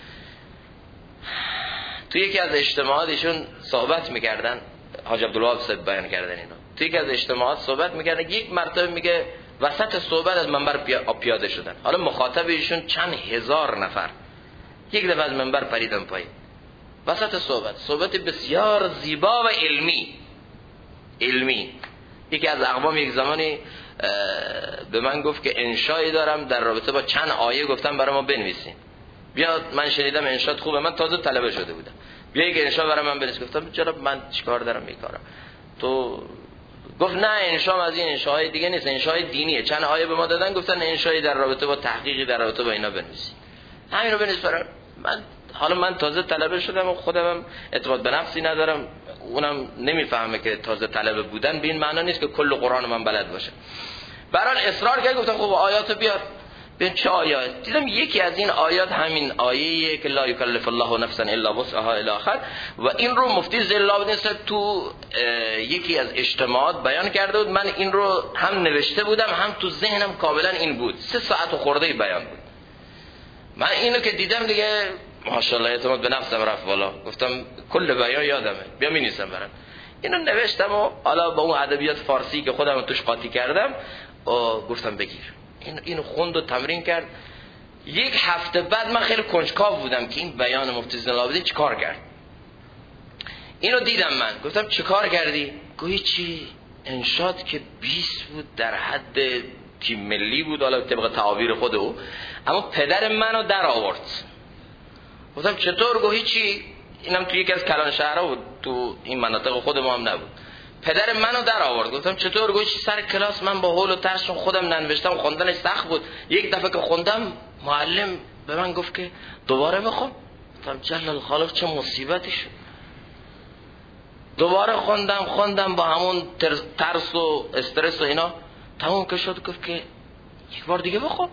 تو یکی از اجتماعات ایشون صحبت می‌کردن، حاج عبدالوهاب صاحب بیان کردن اینو. تو یکی از اجتماعات صحبت می‌کردن، یک مرتبه میگه وسط صحبت از منبر پیاده شدن. حالا مخاطب ایشون چند هزار نفر، یک دفعه از منبر پریدن پایین وسط صحبت بسیار زیبا و علمی. یکی از اقوام یک زمانی به من گفت که انشایی دارم در رابطه با چند آیه، گفتم برای ما بنویسین. بیا من شنیدم انشات خوبه، من تازه طلبه شده بودم، بیا یک انشا برای من بنویس. گفتم جناب من چیکار دارم میکارم؟ تو گفت نه انشام از این انشاهای دیگه نیست، انشای دینیه. چند آیه به ما دادن، گفتن انشایی در رابطه با تحقیقی در رابطه با اینا بنویسین. همین رو بنویس برام. من تازه طلبه شدم و خودم اعتماد به نفسی ندارم، اونم نمیفهمه که تازه طلبه بودن به این معنا نیست که کل قرآن من بلد باشه. برحال اصرار کرد، گفتم خب آیاتو بیار. ببین چه آیات؟ دیدم یکی از این آیات همین آیه‌ایه که لا یکلف الله نفسا الا وسعها الی آخر، و این رو مفتی زین العابدین تو یکی از اجتماعات بیان کرده بود. من این رو هم نوشته بودم هم تو ذهنم کاملا این بود. 3 ساعت و خورده بیان بود. من اینو که دیدم دیگه ماشاءالله اعتماد به نفسم رفت بالا. گفتم کل بیان یادمه، بیا می‌نویسم برام. اینو نوشتم و حالا با اون ادبیات فارسی که خودم توش قاطی کردم گفتم بگیر. اینو خوند و تمرین کرد. یک هفته بعد من خیلی کنجکاو بودم که این بیان مفتی زین العابدین چیکار کرد. اینو دیدم، من گفتم چیکار کردی؟ گویی چی انشاد که 20 بود، در حد تیم ملی بود، حالا طبق تعابیر خود او، اما پدر منو در آورد. گفتم چطور؟ گویی چی؟ اینم تو یکی از کلان شهرها بود، تو این مناطق خود ما هم نبود. پدر منو در آورد. گفتم چطور؟ گویی سر کلاس من با هول و ترس خودم ننوشتم، خوندنش سخت بود. یک دفعه که خوندم معلم به من گفت که دوباره بخون. گفتم جل الخالق چه مصیبتی شد. دوباره خوندم با همون ترس و استرس و اینا. تموم که شد گفت که یک بار دیگه بخون.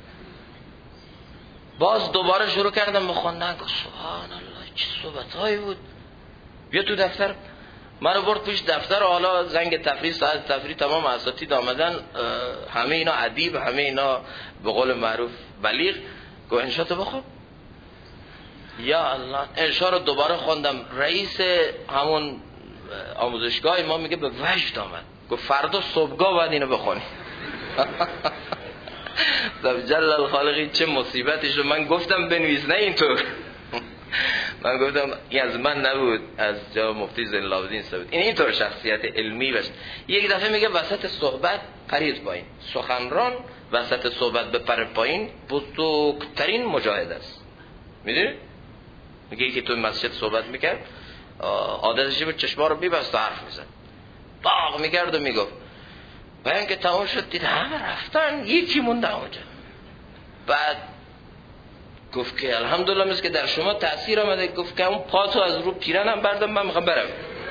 باز دوباره شروع کردم بخوندن. گفت سبحان الله چه صحبتایی بود. بیا تو دفتر. منو برد پیش دفتر و حالا زنگ تفریح، ساعت تفریح تمام اساتید آمدن، همه اینا ادیب، همه اینا به قول معروف بلیغ. گفت انشاتو بخون. یا الله، انشا رو دوباره خوندم. رئیس همون آموزشگاه ما میگه به وجد آمد. گفت فردا صبحگاه باید اینو بخونی. جل الخالقی چه مصیبتی شد. من گفتم بنویس، نه اینطور. من گفتم این از من نبود، از جا مفتی زین العابدین بود. این اینطور شخصیت علمی باشه. یک دفعه میگه وسط صحبت پرید پایین. سخنران وسط صحبت بپره پایین بزرگترین مجاهد است. میدونی؟ میگه که تو مسجد صحبت میکرد، عادتش بود چشما رو میبست و حرف میزد، داغ میکرد و میگفت. بعد که تمام شد دید همه رفتن، یکی مونده اونجا. بعد گفت که الحمدلله مثل که در شما تأثیر آمده. گفت که اون پاتو از رو پیرنم بردم، من میخوام برم.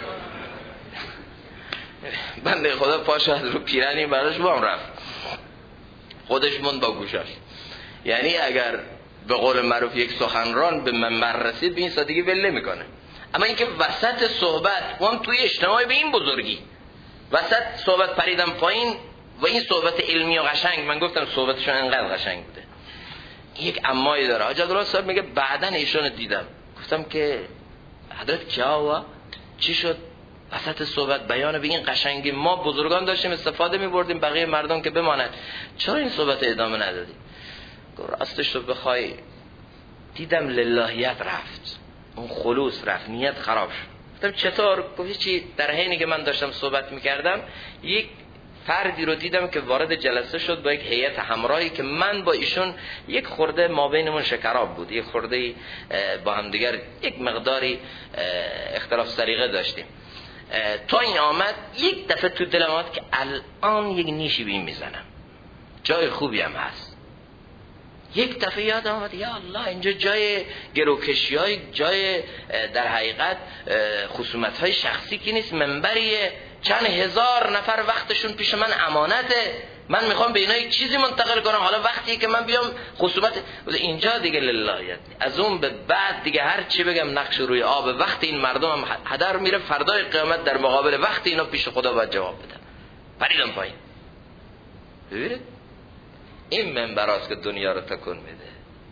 بنده خدا پاشو از رو پیرنی براش بام رفت، خودش موند با گوشاش. یعنی اگر به قول معروف یک سخنران به منبر رسید به این سادگی ول نمیکنه. اما اینکه وسط صحبت، اون توی اجتماعی به این بزرگی وسط صحبت پریدم پایین و این صحبت علمی و قشنگ، من گفتم صحبتشون انقدر قشنگ بوده. یک امایی داره. حاج عبدالله صاحب میگه بعدن ایشون دیدم، گفتم که حضرت کیا هوا؟ چی شد؟ وسط صحبت بیان به این قشنگی ما بزرگان داشتیم استفاده می‌بردیم، بقیه مردم که بمانند. چرا این صحبت ادامه ندادی؟ راستش رو بخوای دیدم للهیت رفت، اون خلوص رفت، نیت خراب شد. گفتم چطور؟ گفت چی؟ در حینی که من داشتم صحبت می‌کردم یک فردی رو دیدم که وارد جلسه شد با یک هیئت همراهی که من با ایشون یک خورده ما بینمون شکراب بود، یک خورده با هم دیگر یک مقداری اختلاف سلیقه داشتیم. تا این آمد یک دفعه تو دلم آمد که الان یک نیشی به این میزنم، جای خوبی هم هست. یک دفعه یاد آمد یا الله اینجا جای گروکشی‌های، جای در حقیقت خصومت‌های شخصی که نیست، منبریه، چند هزار نفر وقتشون پیش من امانته، من میخوام به اینا یک چیزی منتقل کنم. حالا وقتی که من بیام خصومت اینجا دیگه للهیت، از اون به بعد دیگه هر چی بگم نقش روی آب. وقتی این مردم هم هدر میره، فردای قیامت در مقابل وقتی اینا پیش خدا باید جواب بدن. پریدم پایین. ببینید این منبراست که دنیا رو تکون میده.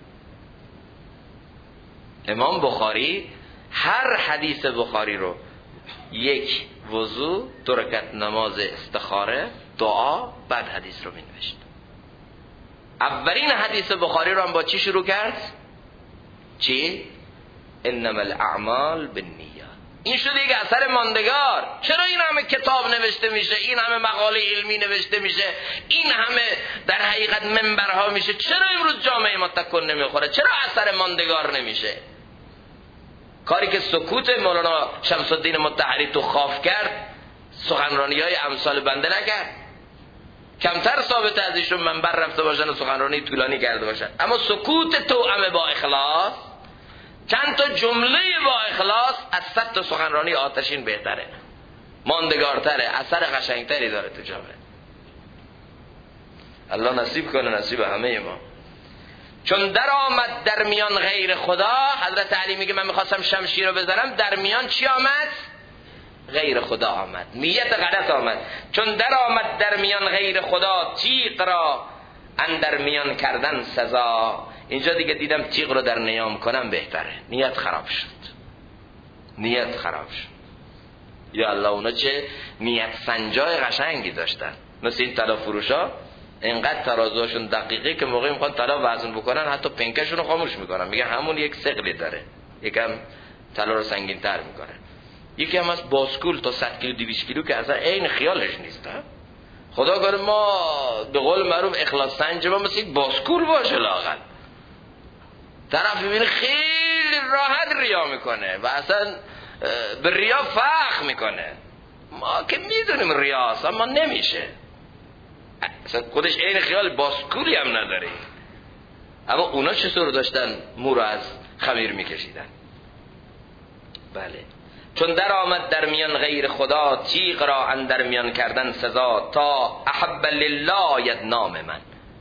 امام بخاری هر حدیث بخاری رو یک وضو، 2 رکعت نماز استخاره، دعا، بعد حدیث رو می نوشت. اولین حدیث بخاری رو هم با چی شروع کرد؟ چی؟ انما الاعمال بالنیات. این شده یک اثر ماندگار. چرا این همه کتاب نوشته میشه، این همه مقاله علمی نوشته میشه، این همه در حقیقت منبرها میشه، چرا امروز جامعه ما تکون نمیخوره؟ چرا اثر ماندگار نمیشه؟ کاری که سکوت مولانا شمس الدین مطهری تو خاف کرد، سخنرانی‌های امثال بنده نکرد. کمتر ثابت از ایشون منبر رفته باشن و سخنرانی طولانی کرده باشن، اما سکوت توأم با اخلاص، چند تا جمله با اخلاص از 100 تا سخنرانی آتشین بهتره، ماندگارتره، اثر قشنگتری داره تو جامعه. الله نصیب کنه، نصیب همه ما. چون در آمد در میان غیر خدا، حضرت علی میگه من میخواستم شمشیر رو بزنم، در میان چی آمد؟ غیر خدا آمد، نیت غلط آمد. چون در آمد در میان غیر خدا، تیغ را اندر میان کردن سزا. اینجا دیگه دیدم تیغ رو در نیام کنم بهتره، نیت خراب شد، نیت خراب شد. یا الله اونا چه نیت سنجای قشنگی داشتن، مثل این طلا فروشا اینقدر ترازوشون دقیقه که موقعی میخوان طلا وزن بکنن حتی پنکشون رو خاموش میکنن، میگن همون یک ثقلی داره، یکم طلا رو سنگین تر میکنه. یکی هم از باسکول تا 100 کیلو 200 کیلو که اصلا عین خیالش نیست. خدا کنه ما به قول معروف اخلاص سنج ما مثل یک باسکول باشه، لااقل طرف میبینه خیلی راحت ریا میکنه و اصلا به ریا فخر میکنه. ما که میدونیم ریاست اما نمیشه، اصلا خودش عین خیال باسکولی هم نداره. اما اونا چطور داشتن مو رو از خمیر میکشیدن؟ بله. چون در آمد در میان غیر خدا، تیغ را اندر میان کردن سزا. تا احب لله ید نام من،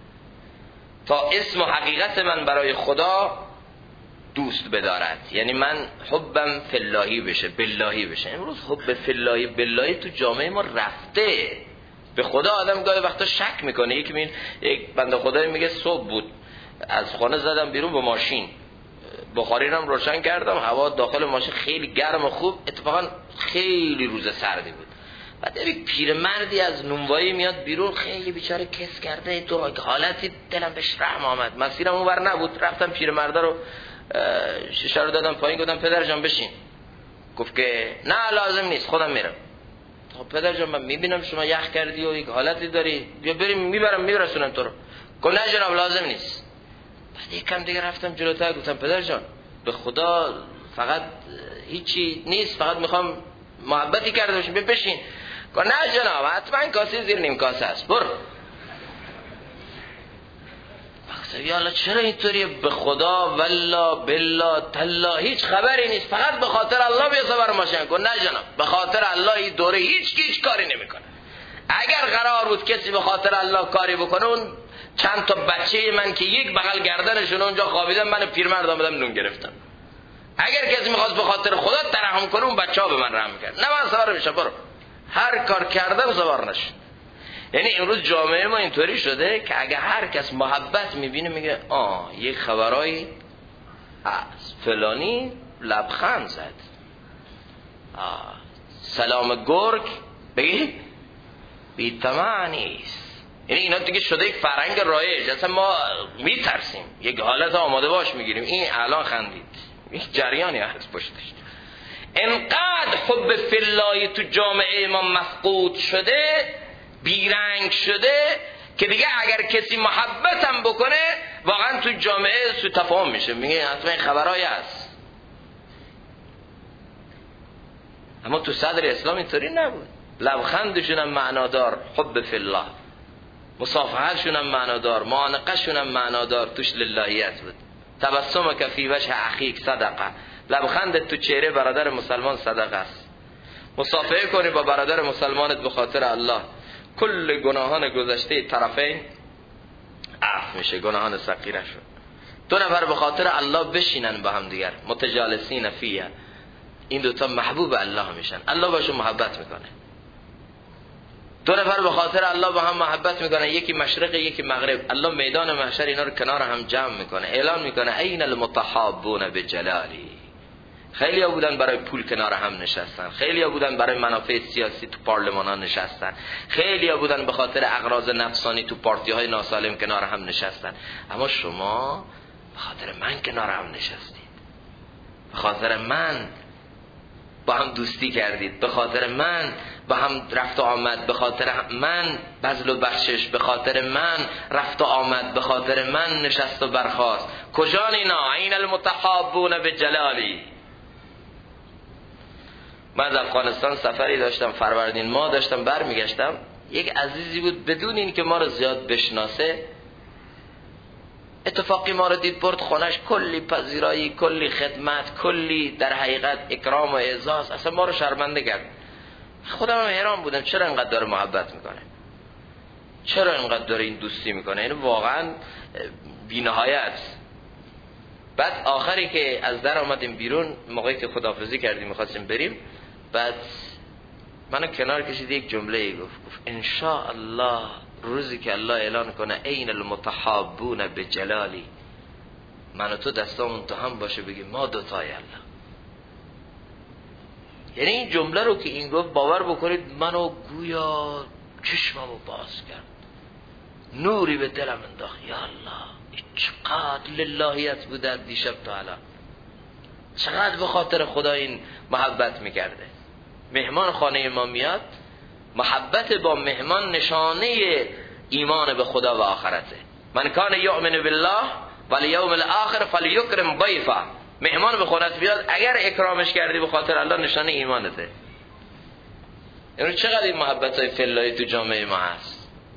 تا اسم و حقیقت من برای خدا دوست بدارد، یعنی من حبم فلهی بشه، باللهی بشه. امروز حب فلهی باللهی تو جامعه ما رفته. به خدا آدم گاهی وقتا شک میکنه. یک بنده خدایی میگه صبح بود از خانه زدم بیرون با ماشین، بخاری رو روشن کردم، هوا داخل ماشین خیلی گرم و خوب، اتفاقا خیلی روز سردی بود. بعد یک پیرمردی از نونوایی میاد بیرون، خیلی بیچاره کس کرده، تو حالتی دلم بهش رحم آمد. مسیرم اونور نبود، رفتم پیرمردا رو شیشه رو دادم پایین، گفتم پدر جان بشین. گفت که نه لازم نیست خودم میرم. خب پدر جان من میبینم شما یخ کردی و یک حالتی داری، بیا بریم میبرم میرسونم تو رو. گفت نه جناب لازم نیست. بعد یکم دیگه رفتم جلوتر، گفتم پدر جان به خدا فقط هیچی نیست، فقط میخوام محبتی کرده باشیم، بشین. گفت نه جناب حتما کاسه زیر نیم کاسه است، برو. یالا چرا اینطوریه؟ به خدا والله بالله تالله هیچ خبری نیست، فقط به خاطر الله بیا سوار ماشین کن. نه جناب به خاطر الله این دوره هیچ کاری نمیکنه. اگر قرار بود کسی به خاطر الله کاری بکنه، اون چند تا بچه من که یک بغل گردنشون اونجا خوابیدن، من پیرمرد آمدم نون گرفتم. اگر کسی میخواست به خاطر خدا ترحم کنه، اون بچه‌ها به من رحم میکرد. نه من سوار میشم، برو. هر کار کردم سوار نشد. یعنی امروز جامعه ما اینطوری شده که اگه هر کس محبت میبینه میگه یک خبرایی از فلانی لبخند زد، سلام گرگ بگی بی طمع نیست. یعنی اینا دیگه شده یک فرهنگ رایج، اصلا ما میترسیم، یک حالت آماده باش میگیریم. این الان خندید، یک جریانی هست پشتش. انقدر حب فی الله تو جامعه ما مفقود شده، بیرنگ شده که دیگه اگر کسی محبتم بکنه واقعا تو جامعه سوء تفاهم میشه، میگه حتما این خبرایی هست. اما تو صدر اسلام اینطوری نبود. لبخندشون هم معنادار، حب فی الله، مصافحهشون هم معنادار، معانقهشون هم معنادار، توش للهیت بود. تبسمک فی وجه اخیک صدقه، لبخندت تو چهره برادر مسلمان صدقه است. مصافحه کنی با برادر مسلمانت به خاطر الله، کل گناهان گذشته طرفین عفو میشه، گناهان صغیره شد. دو نفر به خاطر الله بشینن با هم دیگر، متجالسین فیه، این دوتا محبوب الله میشن، الله باشون محبت میکنه. دو نفر به خاطر الله با هم محبت میکنن، یکی مشرق یکی مغرب، الله میدان محشر اینا رو کنار هم جمع میکنه، اعلان میکنه این المتحابون بجلالی. خیلی ها بودن برای پول کنار هم نشستن، خیلی ها بودن برای منافع سیاسی تو پارلمان ها نشستن، خیلی ها بودن به خاطر اغراض نفسانی تو پارتی های ناسالم کنار هم نشستن. اما شما به خاطر من کنار هم نشستید، به خاطر من با هم دوستی کردید، به خاطر من با هم رفت و آمد، به خاطر من بذل و بخشش، به خاطر من رفت و آمد، به خاطر من نشست و برخاست. کجان اینا؟ این المتحابون بجلالی. من از افغانستان سفری داشتم، فروردین ماه داشتم برمیگشتم، یک عزیزی بود بدون این که ما رو زیاد بشناسه، اتفاقی ما رو دید برد خونش، کلی پذیرایی، کلی خدمت، کلی در حقیقت اکرام و اعزاز، اصلا ما رو شرمنده کرد. خودم هم حیران بودم چرا اینقدر داره محبت میکنه، چرا اینقدر داره این دوستی میکنه، این واقعا بی‌نهایت. بعد آخری که از در آمدیم بیرون، موقعی که خداحافظی کردیم میخواستیم بریم، بعد منو کنار کشید، یک جمله گفت ان شاء الله روزی که الله اعلان کنه این المتحابون بجلالی، من و تو دستامون تو هم باشه بگیم ما دوتای الله. یعنی این جمله رو که این گفت باور بکنید منو گویا چشممو باز کرد، نوری به دلم انداخت. یا الله چقدر للهیت بوده دیشب تا الان، چقدر به خاطر خدا این محبت میکرده. مهمان خانه ما میاد، محبت با مهمان نشانه ایمان به خدا و آخرته. من کان یؤمن بالله والیوم الاخر فلیکرم ضیفه. مهمان به خونت بیاد اگر اکرامش کردی به خاطر الله نشانه ایمانته. یعنی چقدر این محبت های فی الله تو جامعه ما هست.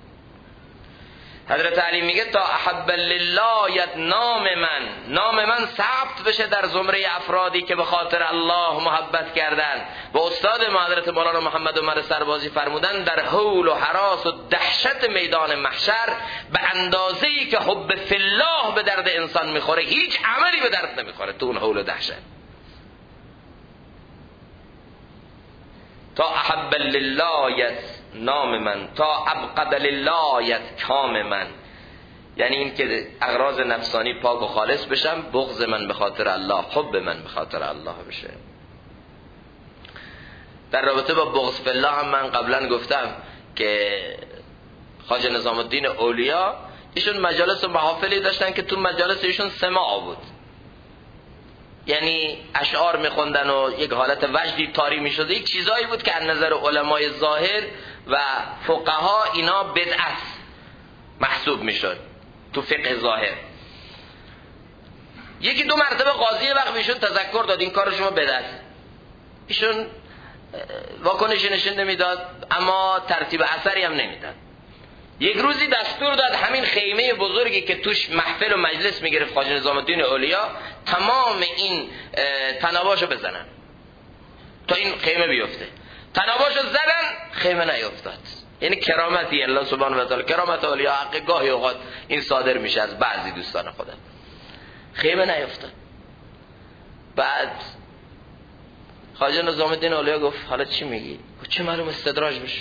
حضرت علی میگه تا احب لله ید نام من ثبت بشه در زمره افرادی که به خاطر الله محبت کردن. و استاد ما حضرت مولانا محمد عمر سربازی فرمودن در هول و هراس و دهشت میدان محشر به اندازه‌ای که حب فی الله به درد انسان میخوره هیچ عملی به درد نمیخوره تو اون هول و دهشت. تا احب لله ید نام من تا ابقد لله ید کام من، یعنی این که اغراض نفسانی پاک و خالص بشم، بغض من به خاطر الله، حب من به خاطر الله بشه. در رابطه با بغض فی الله هم من قبلا گفتم که خواجه نظام الدین اولیا ایشون مجالس و محافلی داشتن که تو مجالس ایشون سماع بود، یعنی اشعار میخوندن و یک حالت وجدی طاری میشد. یک چیزایی بود که از نظر علمای ظاهر و فقها اینا بدعت محسوب میشد تو فقه ظاهر. یکی دو مرتبه قاضی وقت ایشون تذکر داد این کار شما بدعت، ایشون واکنش نشون نمیداد اما ترتیب اثری هم نمیداد. یک روزی دستور داد همین خیمه بزرگی که توش محفل و مجلس میگرفت خواجه نظام الدین اولیا، تمام این تناباشو بزنن تا این خیمه بیفته. تناباشو زدن، خیمه نیفتاد. یعنی کرامتی الله سبحانه و تعالی، کرامت اولیا حق گاهی اوقات این صادر میشه از بعضی دوستان خدا. خیمه نیفتاد. بعد خواجه نظام الدین اولیا گفت حالا چی میگی؟ گفت چه معلوم استدراج بشه،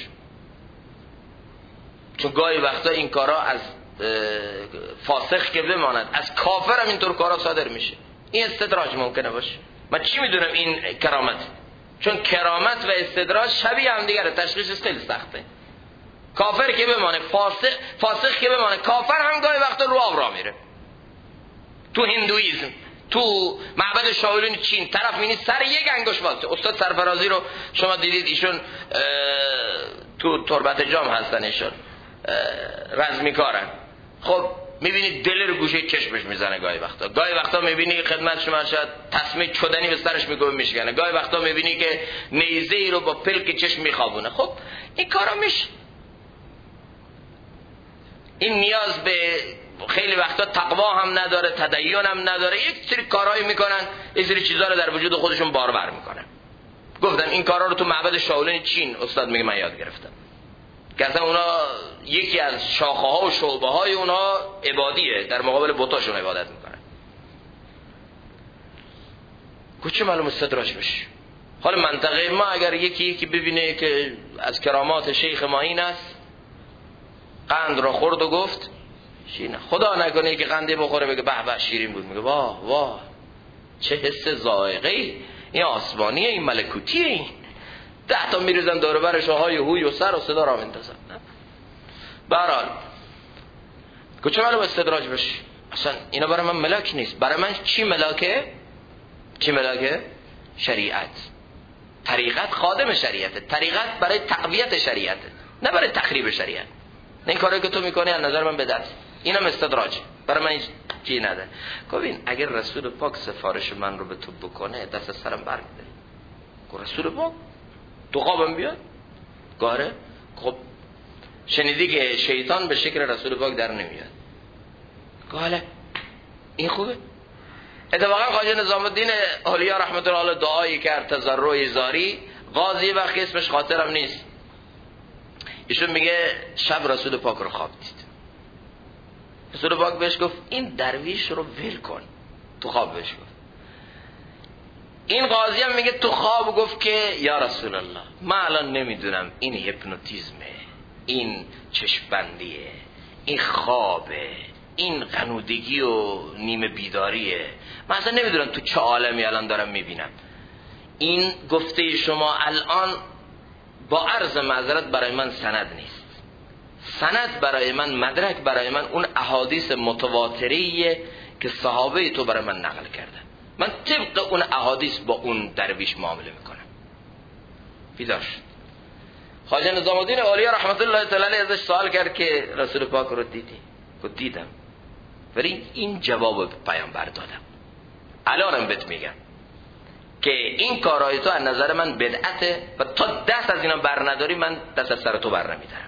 چون گاهی وقتا این کارا از فاسق که بماند از کافر هم اینطور کارا صادر میشه، این استدراج ممکنه باشه، من چی میدونم این کرامت. چون کرامت و استدراج شبیه هم دیگه، تشخیصش خیلی سخته. کافر که بمانه، فاسق که بمانه، کافر هم گاهی وقتا رو آب را میره. تو هندویزم، تو معبد شاولین چین طرف می‌بینی سر یک انگشت واسه. استاد سرفرازی رو شما دیدید، ایشون تو تربت جام هستن، ایشون رزمیکارن. خب می‌بینید دل رو گوشه چشمش میزنه گاهی وقتا می‌بینی خدمت شما شاید تسمه چدنی به سرش میشکنه، گاهی وقتا می‌بینی که نیزه‌ای رو با پلک چشم میخوابونه. خب این کارا میشه. این نیاز به خیلی وقتا تقوا هم نداره، تدین هم نداره، یک سری کارهایی میکنن، یک سری چیزا رو در وجود خودشون بارور میکنن. گفتم این کارا رو تو معبد شاولین چین استاد میگه من یاد گرفتم، که اصلا اونا یکی از شاخه ها و شعبه های اونا عبادیه، در مقابل بتاشون عبادت میکنن. کچه معلوم استدراج بشه. حالا منطقه ما اگر یکی ببینه که از کرامات شیخ ما این است، قند را خورد و گفت شیرین، خدا نکنه که قندی بخوره بگه به به شیرین بود، میگه واه واه چه حس ذائقه‌ای، این آسمانیه، این ملکوتیه، این 10 تا میریزن دور برش های هوی و سر و صدا را میندازن. به هر حال کجا معلوم استدراج بشه؟ اصلا اینا برای من ملاک نیست. برای من چی ملاکه؟ شریعت. طریقت خادم شریعته، طریقت برای تقویت شریعته، نه برای تخریب شریعت. این کاری که تو میکنی از نظر من بدعت، اینم استدراج، برای من هیچ چیزی نداره. ببین اگر رسول پاک سفارش من رو به تو بکنه دست سرم برمی‌داری. رسول پاک تو خوابم بیاد گاره. خب شنیدی که شیطان به شکل رسول پاک در نمیاد، گاله این خوبه. اتفاقا خواجه نظام الدین اولیاء رحمت الله علیه دعایی کرد، تضرع زاری، قاضی وقتی اسمش خاطرم نیست، ایشون میگه شب رسول پاک رو خواب دید. رسول پاک بهش گفت این درویش رو ول کن. تو خواب بهش گفت. این قاضی هم میگه تو خواب گفت که یا رسول الله من الان نمیدونم این هیپنوتیزمه، این چشم‌بندیه، این خوابه، این غنودگی و نیمه بیداریه، من اصلا نمیدونم تو چه عالمی الان دارم میبینم. این گفته شما الان با عرض معذرت برای من سند نیست. سند برای من، مدرک برای من اون احادیث متواتریه که صحابه تو برای من نقل کردن. من طبق اون احادیث با اون درویش معامله میکنم. بیدار شد. خواجه نظام الدین اولیاء رحمت الله تعالی علیه ازش سوال کرد که رسول پاک رو دیدی؟ گفت دیدم، ولی این جواب پیامبر دادم. الانم بهت میگم که این کارهای تو از نظر من بدعته و تا دست از اینا بر نداری من دست از سر تو بر نمیدارم.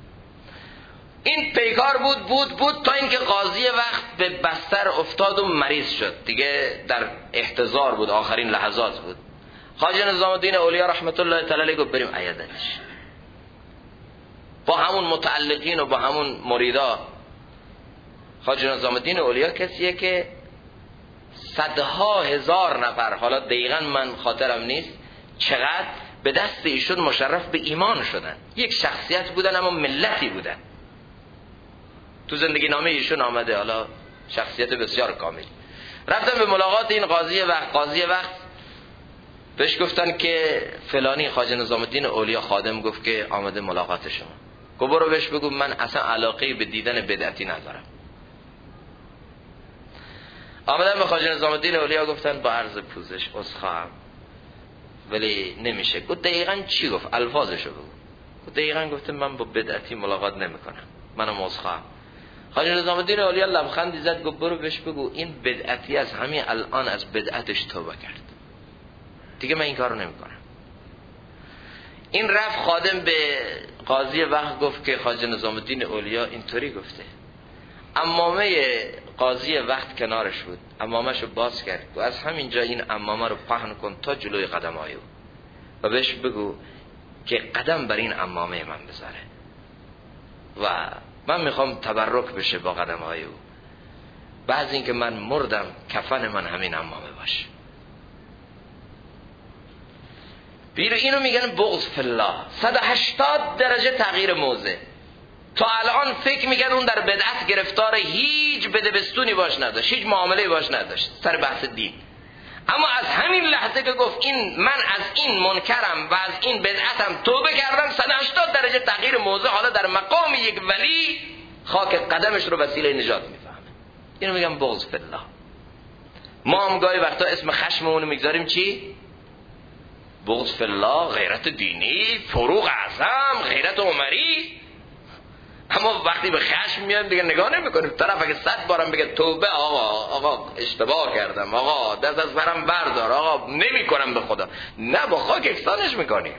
این پیکار بود تا اینکه قاضی وقت به بستر افتاد و مریض شد، دیگه در احتضار بود، آخرین لحظات بود. خواجه نظام الدین اولیاء رحمت الله تعالی علیه گفت بریم عیادتش، با همون متعلقین و با همون مریدا. خواجه نظام الدین اولیاء کسیه که صدها هزار نفر، حالا دقیقاً من خاطرم نیست چقدر، به دست ایشون مشرف به ایمان شدن. یک شخصیت بودن اما ملتی بودن. تو زندگی نامه ایشون آمده، حالا شخصیت بسیار کامل. رفتن به ملاقات این قاضی وقت بهش گفتن که فلانی خواجه نظام الدین اولیاء خادم گفت که آمده ملاقات شما. گفت برو بهش بگو من اصلا علاقه به دیدن بدعتی ندارم. آمدن به خواجه نظام الدین اولیاء گفتن با عرض پوزش عذرخواهم ولی نمیشه. گفت دقیقاً چی گفت؟ الفاظشو بگو. گفت دقیقاً گفتم من با بدعتی ملاقات نمیکنم، منم عذرخواهم. خواجه نظام الدین اولیاء لبخندی زد گفت برو بهش بگو این بدعتی از همین الان از بدعتش توبه کرد، دیگه من این کارو نمیکنم. این رفت خادم به قاضی وقت گفت که خواجه نظام الدین اولیاء اینطوری گفته. عمامه قاضی وقت کنارش بود، عمامه‌شو باز کرد و از همین جا این عمامه رو پهن کن تا جلوی قدم‌های او و بهش بگو که قدم بر این عمامه من بذاره و من میخوام تبرک بشه با قدم‌های او. بعد اینکه من مردم کفن من همین عمامه باشه. اینو میگن بغض فی الله. 180 درجه تغییر موضع. تا الان فکر میگن اون در بدعت گرفتار، هیچ بدبستونی باش نداشت، هیچ معامله‌ای باش نداشت سر بحث دین. اما از همین لحظه که گفت من از این منکرم و از این بدعتم توبه کردم، 180 درجه تغییر موضوع، حالا در مقام یک ولی خاک قدمش رو وسیله نجات میفهمه. اینو میگم بغض فی الله. ما هم گاهی وقتا اسم خشممون رو میگذاریم چی؟ بغض فی الله، غیرت دینی، فروغ اعظم، غیرت عمری. اما وقتی به خشم میایم دیگه نگاه نمیکنیم. طرف اگه 100 بارم بگه توبه، آقا اشتباه کردم، آقا دست از برم بردار، آقا نمیکنم به خدا، نه، با خاک یکسانش میکنیم.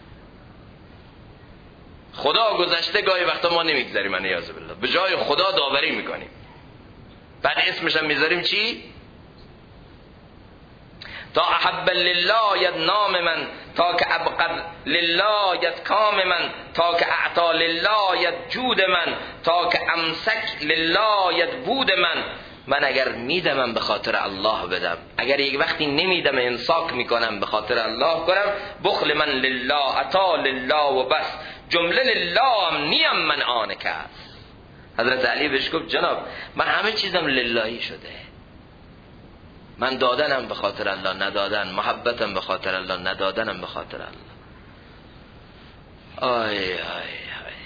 خدا گذشته گاهی وقتا ما نمیگذاریم، من نیاز بالله، به جای خدا داوری میکنیم. بعد اسمش هم میذاریم چی؟ تا احب لله ید نام من، تا که ابقد لله ید کام من، تا که اعطا لله ید جود من، تا که امسک لله ید بود من اگر میدم به خاطر الله بدم، اگر یک وقتی نمیدم امساک میکنم به خاطر الله کنم. بخل من لله، عطا لله و بس، جمله لله هم نیم من آنکه است. حضرت علی بهش گفت جناب من همه چیزم للهی شده، من دادنم به خاطر الله، ندادن، محبتم به خاطر الله، ندادنم به خاطر الله. آی آی آی.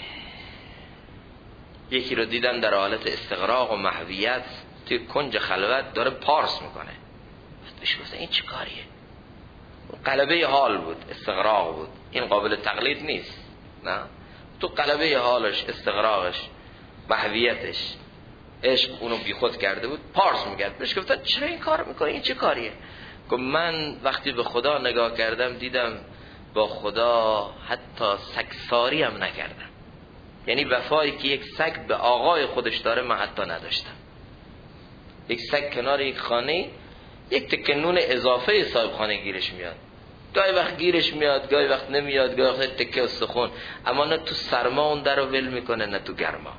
یکی رو دیدم در حالت استغراق و محویت توی کنج خلوت داره پارس میکنه. بهش گفتم این چه کاریه؟ قلبه حال بود، استغراق بود، این قابل تقلید نیست. نه، تو قلبه حالش، استغراقش، محویتش، عشق اونو بیخود کرده بود، پارس میکرد. بهش گفتم چرا این کار میکنی؟ این چه کاریه؟ گفت من وقتی به خدا نگاه کردم دیدم با خدا حتی سگساری هم نکردم. یعنی وفایی که یک سگ به آقای خودش داره من حتی نداشتم. یک سگ کنار یک خانه، یک تکه نون اضافه صاحب خانه گیرش میاد، گاهی وقت گیرش میاد، گاهی وقت نمیاد، گاهی وقت تکه استخون، اما نه تو سرما اون در رو ول میکنه نه تو گرما.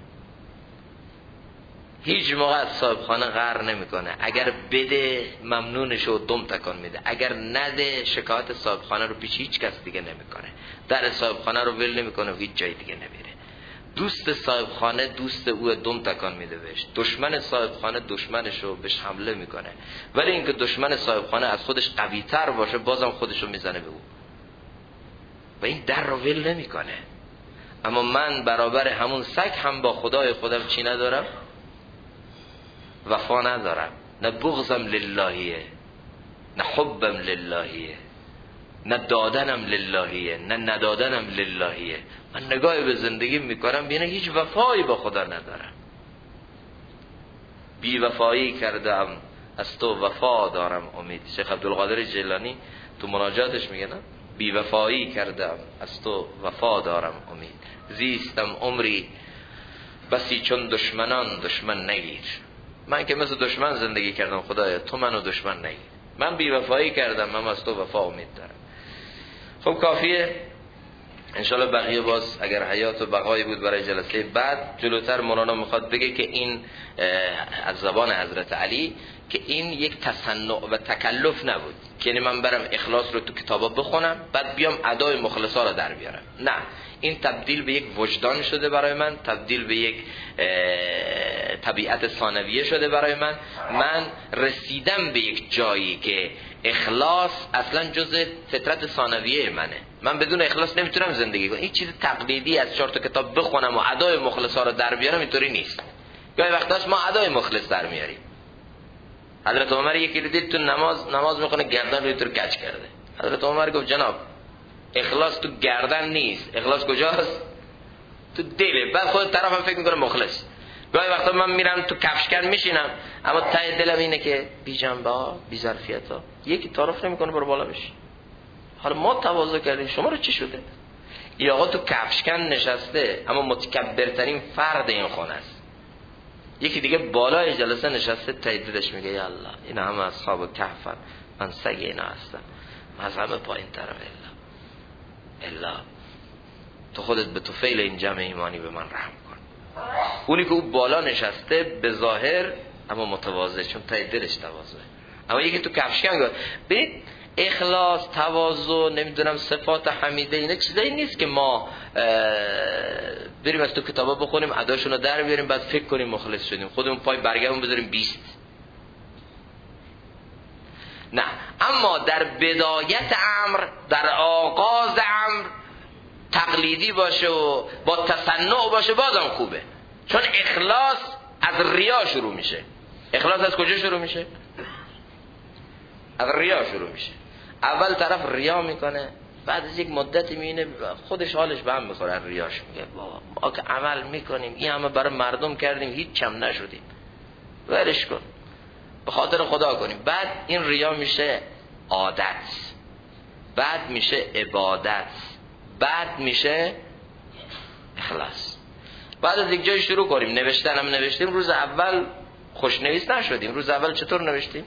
هیچ موقع از صاحب خانه غر نمیکنه. اگر بده ممنونش و دم تکان میده، اگر نده شکایت صاحب خانه رو پیش هیچ کس دیگه نمیکنه، در صاحب خانه رو ول نمیکنه و هیچ جای دیگه نمیره. دوست صاحب خانه دوست او دم تکان میده بهش، دشمن صاحب خانه دشمنش رو بهش حمله میکنه، ولی اینکه دشمن صاحب خانه از خودش قوی تر باشه بازم خودش رو میزنه به او و این در رو ول نمیکنه. اما من برابر همون سگ هم با خدای خودم چی ندارم؟ وفا ندارم. نه بغضم للهیه، نه حبم للهیه، نه دادنم للهیه، نه ندادنم للهیه. من نگاهی به زندگی میکنم بینه هیچ وفایی با خدا ندارم. بی وفایی کردم از تو وفا دارم امید. شیخ عبدالقادر جیلانی تو مناجاتش میگه نه، بی وفایی کردم از تو وفا دارم امید، زیستم عمری بسی چون دشمنان دشمن نگیر. من که مثل دشمن زندگی کردم، خدایا تو منو دشمن نگیر. من بی وفایی کردم، من از تو وفا امید دارم. خب کافیه انشالله بقیه باز اگر حیات و بقایی بود برای جلسه بعد. جلوتر مولانا میخواد بگه که این از زبان حضرت علی که این یک تصنع و تکلف نبود، که یعنی من برم اخلاص رو تو کتابا بخونم بعد بیام ادای مخلصا رو در بیارم. نه، این تبدیل به یک وجدان شده برای من، تبدیل به یک طبیعت ثانویه شده برای من. من رسیدم به یک جایی که اخلاص اصلا جزء فطرت ثانویه منه. من بدون اخلاص نمیتونم زندگی کنم. این چیز تقلیدی از 4 تا کتاب بخونم و ادای مخلصا رو در بیارم اینطوری نیست. گاهی وقتاش ما ادای مخلص در میاریم. حضرت عمر یکی دید تو نماز میکنه گردن روی تو رو کج کرده. حضرت عمر گفت جناب اخلاص تو گردن نیست، اخلاص کجاست؟ تو دله. بعد خود طرفم فکر میکنه مخلص. گاهی وقتا من میرم تو کفشکن میشینم اما ته دلم اینه که بی جنبه ها، بی ظرفیت ها، یکی تعارف نمیکنه برو بالا بشی. حالا ما تواضع کردیم، شما رو چی شده؟ این آقا تو کفشکن نشسته اما متکبرترین فرد این خانه است. یکی دیگه بالای جلسه نشسته ته دلش میگه یا الله اینا همه اصحاب کهفن، من سگ اینا هستم، من از همه پایین ترم. الا تو خودت به طفیل این جمع ایمانی به من رحم کن. اونی که او بالا نشسته به ظاهر اما متواضع، چون ته دلش تواضعه. اما یکی تو کفشکن گفت ببین اخلاص، تواضع، نمیدونم صفات حمیده، اینا چیزایی نیست که ما بریم از تو کتابا بخونیم اداشونو در بیاریم بعد فکر کنیم مخلص شدیم، خودمون پای برگمون بذاریم 20. نه، اما در بدایت امر، در آغاز امر تقلیدی باشه و با تصنع باشه بازم خوبه، چون اخلاص از ریا شروع میشه. اخلاص از کجا شروع میشه؟ از ریا شروع میشه. اول طرف ریا میکنه، بعد از یک مدتی میبینه خودش حالش به هم میخوره، ریاش میگه بابا ما که عمل میکنیم، این همه برای مردم کردیم هیچ کم نشدیم، ولش کن، به خاطر خدا کنیم. بعد این ریا میشه عادت، بعد میشه عبادت، بعد میشه اخلاص. بعد از یک جای شروع کنیم نوشتن، هم نوشتیم روز اول خوشنویس نشدیم، روز اول چطور نوشتیم؟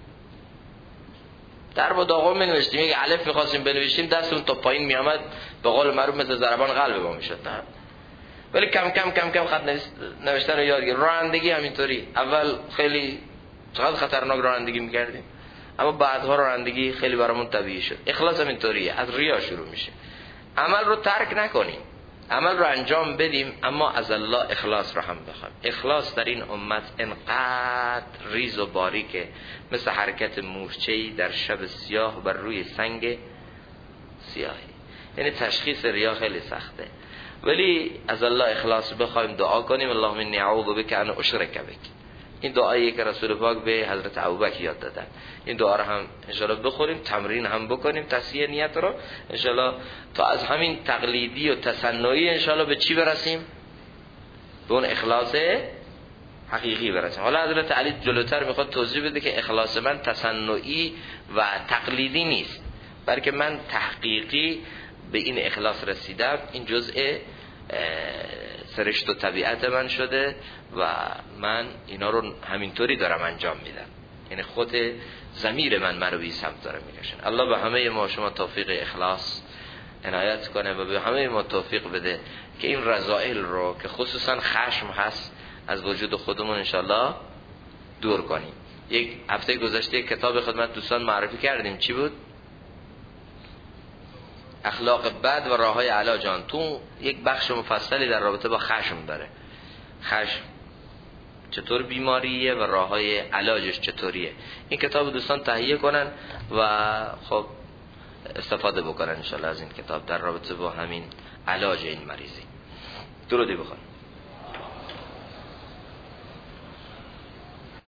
در با داغون می نوشتیم، یک الف میخواستیم بنوشتیم دستون تا پایین میامد، به قول معروف مثل ضربان قلب ما میشد. نه، ولی کم کم کم کم خط نوشتن رو یاد گرفتیم. رانندگی همینطوری، اول خیلی چقدر خطرناک رانندگی میکردیم، اما بعدها رانندگی خیلی برامون طبیعی شد. اخلاص همینطوریه، از ریا شروع میشه. عمل رو ترک نکنیم، عمل رو انجام بدیم، اما از الله اخلاص رو هم بخوایم. اخلاص در این امت انقدر ریز و باریکه، مثل حرکت مورچه‌ای در شب سیاه بر روی سنگ سیاهی. یعنی تشخیص ریا خیلی سخته، ولی از الله اخلاص بخوایم، دعا کنیم اللهم انی اعوذ بک ان اشرک بک. این دعایی که رسول پاک به حضرت ابوبکر یاد دادن، این دعا رو هم انشالله بخوریم، تمرین هم بکنیم، تصحیح نیت رو انشالله، تا از همین تقلیدی و تصنعی انشالله به چی برسیم؟ به اون اخلاص حقیقی برسیم. حالا حضرت علی جلوتر میخواد توضیح بده که اخلاص من تصنعی و تقلیدی نیست، بلکه من تحقیقی به این اخلاص رسیدم، این جزء سرشت و طبیعت من شده و من اینا رو همینطوری دارم انجام میدم. یعنی خود ضمیر من رو به سمت داره میکشن. الله به همه ما شما توفیق اخلاص عنایت کنه و به همه ما توفیق بده که این رذائل رو که خصوصا خشم هست از وجود خودمون انشالله دور کنیم. یک هفته گذشته کتاب خدمت دوستان معرفی کردیم، چی بود؟ اخلاق بد و راههای علاج آن. تو یک بخش مفصلی در رابطه با خشم داره، خشم چطور بیماریه و راههای علاجش چطوریه. این کتاب دوستان تهیه کنن و خب استفاده بکنن انشالله از این کتاب در رابطه با همین علاج این مریضی. درودی بخون.